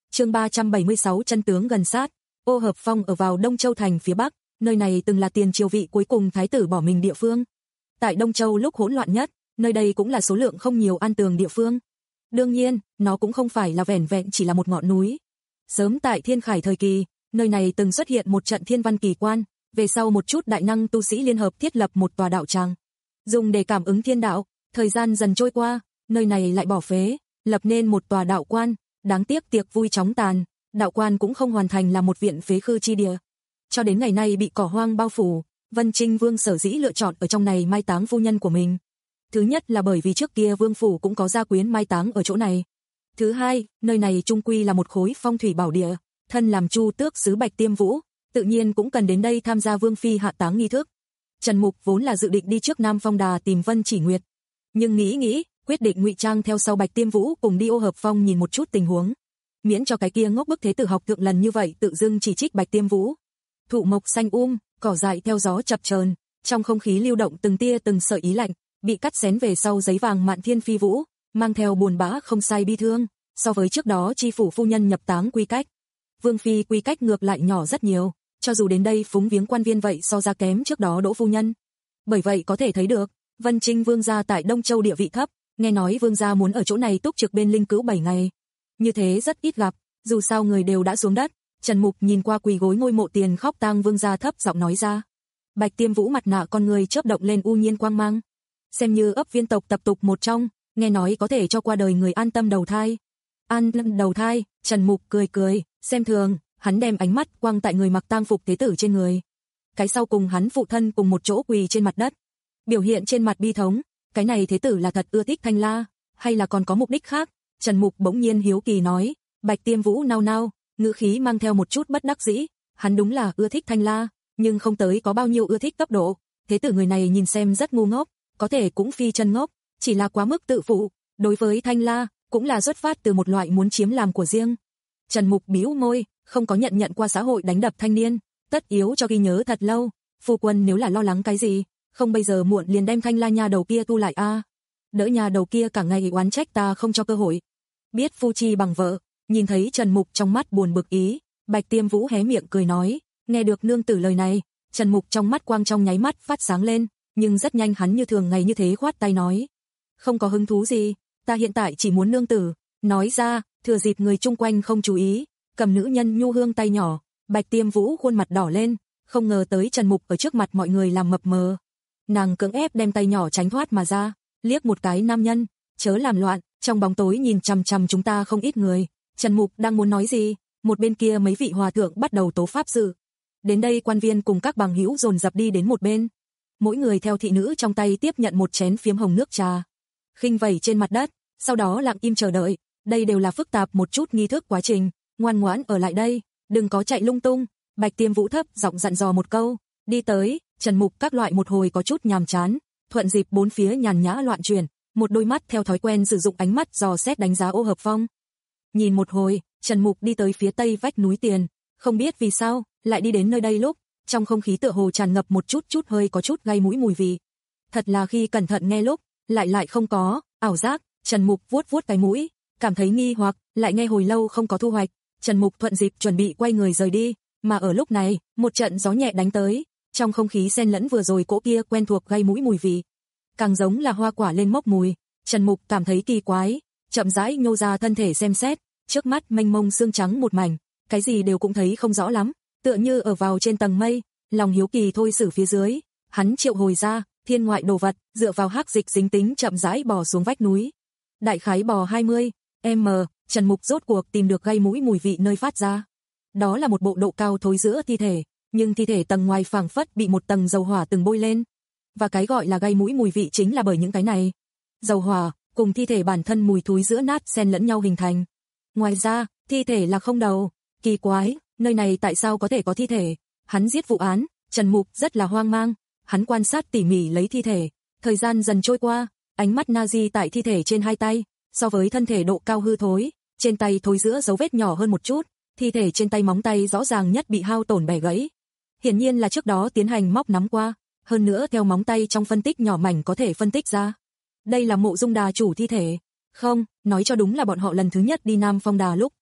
Speaker 2: Chương ba trăm bảy mươi sáu chân tướng gần sát. Ô Hợp Phong ở vào Đông Châu thành phía bắc, nơi này từng là tiền triều vị cuối cùng thái tử bỏ mình địa phương. Tại Đông Châu lúc hỗn loạn nhất, nơi đây cũng là số lượng không nhiều an tường địa phương. Đương nhiên, nó cũng không phải là vẻn vẹn chỉ là một ngọn núi. Sớm tại Thiên Khải thời kỳ, nơi này từng xuất hiện một trận thiên văn kỳ quan, về sau một chút đại năng tu sĩ liên hợp thiết lập một tòa đạo tràng, dùng để cảm ứng thiên đạo. Thời gian dần trôi qua, nơi này lại bỏ phế, lập nên một tòa đạo quan, đáng tiếc tiệc vui chóng tàn, đạo quan cũng không hoàn thành là một viện phế khư chi địa. Cho đến ngày nay bị cỏ hoang bao phủ, Vân Trinh Vương sở dĩ lựa chọn ở trong này mai táng phu nhân của mình. Thứ nhất là bởi vì trước kia vương phủ cũng có gia quyến mai táng ở chỗ này. Thứ hai, nơi này trung quy là một khối phong thủy bảo địa, thân làm Chu Tước sứ Bạch Tiêm Vũ, tự nhiên cũng cần đến đây tham gia vương phi hạ táng nghi thức. Trần Mục vốn là dự định đi trước Nam Phong Đà tìm Vân Chỉ Nguyệt, nhưng nghĩ nghĩ, quyết định ngụy trang theo sau Bạch Tiêm Vũ cùng đi Ô Hợp Phong nhìn một chút tình huống, miễn cho cái kia ngốc bức thế tử học thượng lần như vậy tự dưng chỉ trích Bạch Tiêm Vũ. Thụ mộc xanh um, cỏ dại theo gió chập chờn, trong không khí lưu động từng tia từng sợi ý lạnh, bị cắt xén về sau giấy vàng Mạn Thiên Phi Vũ, mang theo buồn bã không sai bi thương, so với trước đó chi phủ phu nhân nhập táng quy cách. Vương phi quy cách ngược lại nhỏ rất nhiều, cho dù đến đây phúng viếng quan viên vậy so ra kém trước đó Đỗ phu nhân. Bởi vậy có thể thấy được, Vân Trinh Vương gia tại Đông Châu địa vị thấp, nghe nói Vương gia muốn ở chỗ này túc trực bên linh cữu bảy ngày. Như thế rất ít gặp, dù sao người đều đã xuống đất. Trần Mục nhìn qua quỳ gối ngôi mộ tiền khóc tang Vương gia thấp giọng nói ra. Bạch Tiêm Vũ mặt nạ con người chớp động lên u nhiên quang mang. Xem như ấp viên tộc tập tục một trong, nghe nói có thể cho qua đời người an tâm đầu thai. An tâm đầu thai, Trần Mục cười cười, xem thường, hắn đem ánh mắt quang tại người mặc tang phục thế tử trên người. Cái sau cùng hắn phụ thân cùng một chỗ quỳ trên mặt đất, biểu hiện trên mặt bi thống, cái này thế tử là thật ưa thích Thanh La, hay là còn có mục đích khác? Trần Mục bỗng nhiên hiếu kỳ nói. Bạch Tiêm Vũ nao nao, ngữ khí mang theo một chút bất đắc dĩ, hắn đúng là ưa thích Thanh La, nhưng không tới có bao nhiêu ưa thích cấp độ. Thế tử người này nhìn xem rất ngu ngốc, có thể cũng phi chân ngốc, chỉ là quá mức tự phụ, đối với Thanh La cũng là xuất phát từ một loại muốn chiếm làm của riêng. Trần Mục bĩu môi, không có nhận nhận qua xã hội đánh đập thanh niên, tất yếu cho ghi nhớ thật lâu. Phu quân nếu là lo lắng cái gì, không bây giờ muộn liền đem Thanh La nhà đầu kia tu lại a. Đỡ nhà đầu kia cả ngày oán trách ta không cho cơ hội. Biết phu chi bằng vợ. Nhìn thấy Trần Mục trong mắt buồn bực ý, Bạch Tiêm Vũ hé miệng cười nói, nghe được nương tử lời này, Trần Mục trong mắt quang trong nháy mắt phát sáng lên, nhưng rất nhanh hắn như thường ngày như thế khoát tay nói, không có hứng thú gì, ta hiện tại chỉ muốn nương tử. Nói ra, thừa dịp người chung quanh không chú ý, cầm nữ nhân nhu hương tay nhỏ, Bạch Tiêm Vũ khuôn mặt đỏ lên, không ngờ tới Trần Mục ở trước mặt mọi người làm mập mờ. Nàng cưỡng ép đem tay nhỏ tránh thoát mà ra, liếc một cái nam nhân, chớ làm loạn, trong bóng tối nhìn chằm chằm chúng ta không ít người. Trần Mục đang muốn nói gì, một bên kia mấy vị hòa thượng bắt đầu tố pháp sự. Đến đây quan viên cùng các bằng hữu dồn dập đi đến một bên. Mỗi người theo thị nữ trong tay tiếp nhận một chén phiếm hồng nước trà, khinh vẩy trên mặt đất, sau đó lặng im chờ đợi. Đây đều là phức tạp một chút nghi thức quá trình, ngoan ngoãn ở lại đây, đừng có chạy lung tung. Bạch Tiêm Vũ thấp giọng dặn dò một câu, đi tới. Trần Mục các loại một hồi có chút nhàm chán, thuận dịp bốn phía nhàn nhã loạn chuyển, một đôi mắt theo thói quen sử dụng ánh mắt dò xét đánh giá Ô Hợp Phong. Nhìn một hồi, Trần Mục đi tới phía tây vách núi tiền, không biết vì sao, lại đi đến nơi đây lúc, trong không khí tựa hồ tràn ngập một chút chút hơi có chút gây mũi mùi vị. Thật là khi cẩn thận nghe lúc, lại lại không có, ảo giác. Trần Mục vuốt vuốt cái mũi, cảm thấy nghi hoặc, lại nghe hồi lâu không có thu hoạch. Trần Mục thuận dịp chuẩn bị quay người rời đi, mà ở lúc này, một trận gió nhẹ đánh tới, trong không khí xen lẫn vừa rồi cỗ kia quen thuộc gây mũi mùi vị, càng giống là hoa quả lên mốc mùi. Trần Mục cảm thấy kỳ quái, chậm rãi nhô ra thân thể xem xét, trước mắt mênh mông xương trắng một mảnh, cái gì đều cũng thấy không rõ lắm, tựa như ở vào trên tầng mây. Lòng hiếu kỳ thôi xử phía dưới, hắn triệu hồi ra thiên ngoại đồ vật, dựa vào hắc dịch dính tính chậm rãi bò xuống vách núi. Đại khái bò hai mươi mét, Trần Mục rốt cuộc tìm được gây mũi mùi vị nơi phát ra. Đó là một bộ độ cao thối giữa thi thể, nhưng thi thể tầng ngoài phảng phất bị một tầng dầu hỏa từng bôi lên. Và cái gọi là gây mũi mùi vị chính là bởi những cái này. Dầu hỏa cùng thi thể bản thân mùi thối giữa nát xen lẫn nhau hình thành. Ngoài ra, thi thể là không đầu. Kỳ quái, nơi này tại sao có thể có thi thể? Hắn giết vụ án, Trần Mục rất là hoang mang. Hắn quan sát tỉ mỉ lấy thi thể. Thời gian dần trôi qua, ánh mắt Nazi tại thi thể trên hai tay, so với thân thể độ cao hư thối, trên tay thối giữa dấu vết nhỏ hơn một chút, thi thể trên tay móng tay rõ ràng nhất bị hao tổn bẻ gãy. Hiển nhiên là trước đó tiến hành móc nắm qua, hơn nữa theo móng tay trong phân tích nhỏ mảnh có thể phân tích ra. Đây là Mộ Dung Đà chủ thi thể. Không, nói cho đúng là bọn họ lần thứ nhất đi Nam Phong Đà lúc.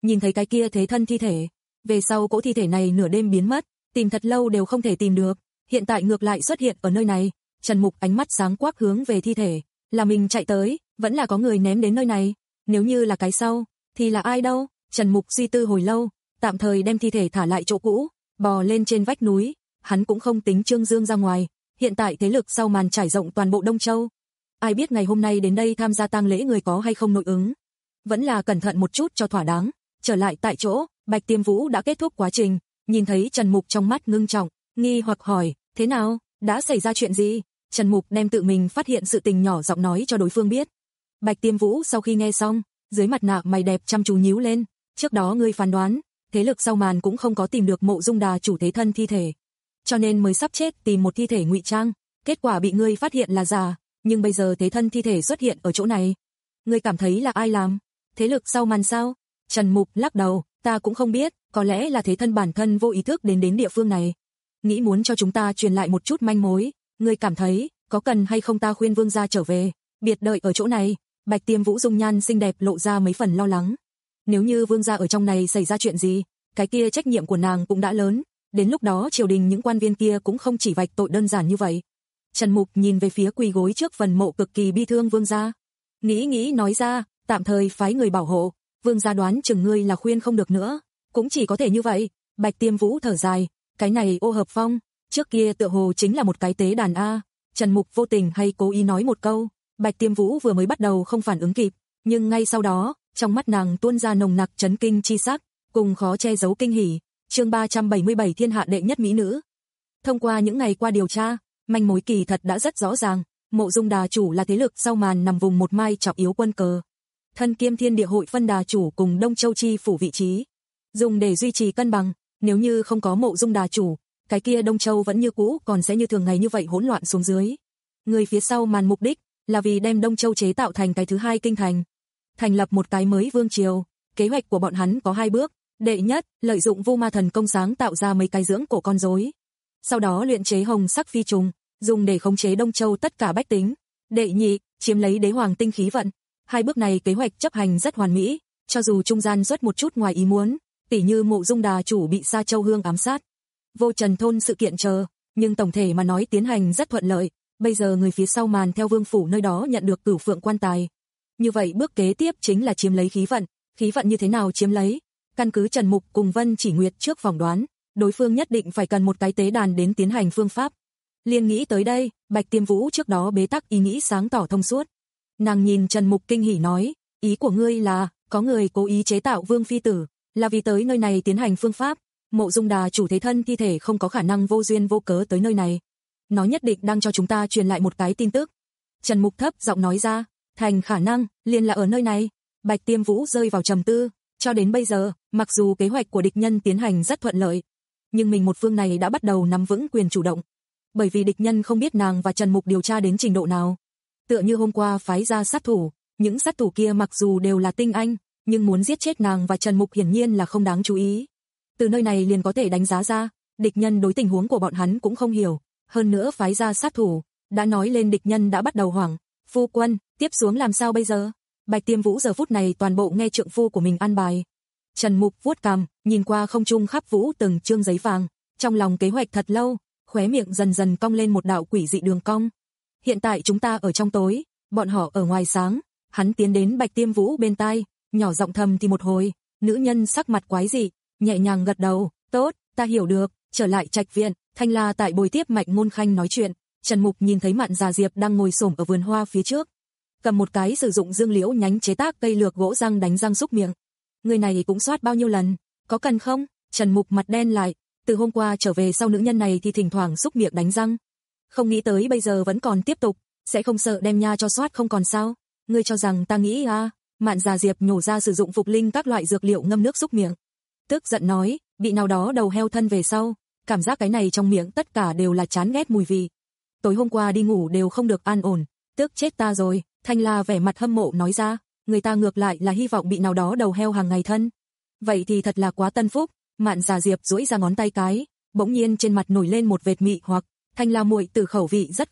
Speaker 2: nhìn thấy cái kia thế thân thi thể. Về sau cỗ thi thể này nửa đêm biến mất, tìm thật lâu đều không thể tìm được, hiện tại ngược lại xuất hiện ở nơi này. Trần Mục ánh mắt sáng quắc hướng về thi thể, là mình chạy tới, vẫn là có người ném đến nơi này, nếu như là cái sau, thì là ai đâu? Trần Mục suy tư hồi lâu, tạm thời đem thi thể thả lại chỗ cũ, bò lên trên vách núi, hắn cũng không tính trương dương ra ngoài, hiện tại thế lực sau màn trải rộng toàn bộ Đông Châu. Ai biết ngày hôm nay đến đây tham gia tang lễ người có hay không nội ứng, vẫn là cẩn thận một chút cho thỏa đáng. Trở lại tại chỗ, Bạch Tiêm Vũ đã kết thúc quá trình, nhìn thấy Trần Mục trong mắt ngưng trọng, nghi hoặc hỏi, thế nào, đã xảy ra chuyện gì? Trần Mục đem tự mình phát hiện sự tình nhỏ giọng nói cho đối phương biết. Bạch Tiêm Vũ sau khi nghe xong, dưới mặt nạ mày đẹp chăm chú nhíu lên, trước đó ngươi phán đoán, thế lực sau màn cũng không có tìm được Mộ Dung Đà chủ thế thân thi thể, cho nên mới sắp chết tìm một thi thể ngụy trang, kết quả bị ngươi phát hiện là giả, nhưng bây giờ thế thân thi thể xuất hiện ở chỗ này. Ngươi cảm thấy là ai làm? Thế lực sau màn sao? Trần Mục lắc đầu, ta cũng không biết, có lẽ là thế thân bản thân vô ý thức đến đến địa phương này, nghĩ muốn cho chúng ta truyền lại một chút manh mối. Ngươi cảm thấy, có cần hay không ta khuyên vương gia trở về, biệt đợi ở chỗ này? Bạch Tiêm Vũ dung nhan xinh đẹp lộ ra mấy phần lo lắng. Nếu như vương gia ở trong này xảy ra chuyện gì, cái kia trách nhiệm của nàng cũng đã lớn, đến lúc đó triều đình những quan viên kia cũng không chỉ vạch tội đơn giản như vậy. Trần Mục nhìn về phía quỳ gối trước phần mộ cực kỳ bi thương vương gia, nghĩ nghĩ nói ra, tạm thời phái người bảo hộ, vương gia đoán chừng ngươi là khuyên không được nữa, cũng chỉ có thể như vậy. Bạch Tiêm Vũ thở dài, cái này Ô Hợp Phong, trước kia tựa hồ chính là một cái tế đàn a. Trần Mục vô tình hay cố ý nói một câu, Bạch Tiêm Vũ vừa mới bắt đầu không phản ứng kịp, nhưng ngay sau đó, trong mắt nàng tuôn ra nồng nặc chấn kinh chi sắc, cùng khó che giấu kinh hỉ. Chương ba trăm bảy mươi bảy thiên hạ đệ nhất mỹ nữ. Thông qua những ngày qua điều tra, manh mối kỳ thật đã rất rõ ràng, Mộ Dung Đà chủ là thế lực sau màn nằm vùng một mai trọng yếu quân cờ. Thân kiêm Thiên Địa Hội phân đà chủ cùng Đông Châu chi phủ vị trí, dùng để duy trì cân bằng, nếu như không có Mộ Dung Đà chủ, cái kia Đông Châu vẫn như cũ còn sẽ như thường ngày như vậy hỗn loạn xuống dưới. Người phía sau màn mục đích là vì đem Đông Châu chế tạo thành cái thứ hai kinh thành, thành lập một cái mới vương triều. Kế hoạch của bọn hắn có hai bước, đệ nhất, lợi dụng Vu Ma Thần công sáng tạo ra mấy cái dưỡng cổ con rối, sau đó luyện chế hồng sắc phi trùng, dùng để khống chế Đông Châu tất cả bách tính. Đệ nhị, chiếm lấy đế hoàng tinh khí vận. Hai bước này kế hoạch chấp hành rất hoàn mỹ, cho dù trung gian xuất một chút ngoài ý muốn, tỉ như Mộ Dung Đà chủ bị Sa Châu Hương ám sát, Vô Trần thôn sự kiện chờ, nhưng tổng thể mà nói tiến hành rất thuận lợi. Bây giờ người phía sau màn theo vương phủ nơi đó nhận được Cửu Phượng quan tài. Như vậy bước kế tiếp chính là chiếm lấy khí vận. Khí vận như thế nào chiếm lấy? Căn cứ Trần Mục cùng Vân Chỉ Nguyệt trước phỏng đoán, đối phương nhất định phải cần một cái tế đàn đến tiến hành phương pháp. Liên nghĩ tới đây, Bạch Tiêm Vũ trước đó bế tắc ý nghĩ sáng tỏ thông suốt. Nàng nhìn Trần Mục kinh hỉ nói, ý của ngươi là, có người cố ý chế tạo vương phi tử, là vì tới nơi này tiến hành phương pháp. Mộ Dung Đà chủ thế thân thi thể không có khả năng vô duyên vô cớ tới nơi này. Nó nhất định đang cho chúng ta truyền lại một cái tin tức. Trần Mục thấp giọng nói ra, thành khả năng, liền là ở nơi này. Bạch Tiêm Vũ rơi vào trầm tư, cho đến bây giờ, mặc dù kế hoạch của địch nhân tiến hành rất thuận lợi, nhưng mình một phương này đã bắt đầu nắm vững quyền chủ động. Bởi vì địch nhân không biết nàng và Trần Mục điều tra đến trình độ nào. Tựa như hôm qua phái ra sát thủ, những sát thủ kia mặc dù đều là tinh anh, nhưng muốn giết chết nàng và Trần Mục hiển nhiên là không đáng chú ý. Từ nơi này liền có thể đánh giá ra, địch nhân đối tình huống của bọn hắn cũng không hiểu. Hơn nữa phái ra sát thủ, đã nói lên địch nhân đã bắt đầu hoảng. Phu quân, tiếp xuống làm sao bây giờ? Bạch Tiêm Vũ giờ phút này toàn bộ nghe trượng phu của mình an bài. Trần Mục vuốt cằm, nhìn qua không trung khắp vũ từng chương giấy vàng, trong lòng kế hoạch thật lâu, khóe miệng dần dần cong lên một đạo quỷ dị đường cong. Hiện tại chúng ta ở trong tối, bọn họ ở ngoài sáng. Hắn tiến đến Bạch Tiêm Vũ bên tai, nhỏ giọng thầm thì một hồi, nữ nhân sắc mặt quái dị, nhẹ nhàng gật đầu, tốt, ta hiểu được. Trở lại trạch viện, Thanh La tại bồi tiếp Mạch Ngôn Khanh nói chuyện. Trần Mục nhìn thấy Mạn Già Diệp đang ngồi xổm ở vườn hoa phía trước, cầm một cái sử dụng dương liễu nhánh chế tác cây lược gỗ răng đánh răng xúc miệng. Người này cũng soát bao nhiêu lần, có cần không? Trần Mục mặt đen lại, từ hôm qua trở về sau nữ nhân này thì thỉnh thoảng xúc miệng đánh răng, không nghĩ tới bây giờ vẫn còn tiếp tục, sẽ không sợ đem nha cho soát không còn sao? Ngươi cho rằng ta nghĩ à? Mạn Già Diệp nhổ ra sử dụng phục linh các loại dược liệu ngâm nước xúc miệng, tức giận nói, bị nào đó đầu heo thân về sau, cảm giác cái này trong miệng tất cả đều là chán ghét mùi vị. Tối hôm qua đi ngủ đều không được an ổn, tức chết ta rồi. Thanh La vẻ mặt hâm mộ nói ra, người ta ngược lại là hy vọng bị nào đó đầu heo hàng ngày thân. Vậy thì thật là quá tân phúc. Mạn Già Diệp duỗi ra ngón tay cái, bỗng nhiên trên mặt nổi lên một vệt mị hoặc. Thanh La muội tử khẩu vị rất.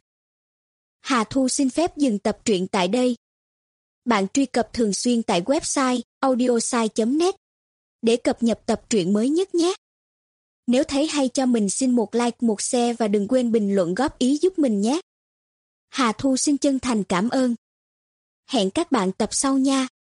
Speaker 3: Hà Thu xin phép dừng tập truyện tại đây. Bạn truy cập thường xuyên tại website audiosai chấm net. để cập nhật tập truyện mới nhất nhé. Nếu thấy hay cho mình xin một like, một share và đừng quên bình luận góp ý giúp mình nhé. Hà Thu xin chân thành cảm ơn. Hẹn các bạn tập sau nha.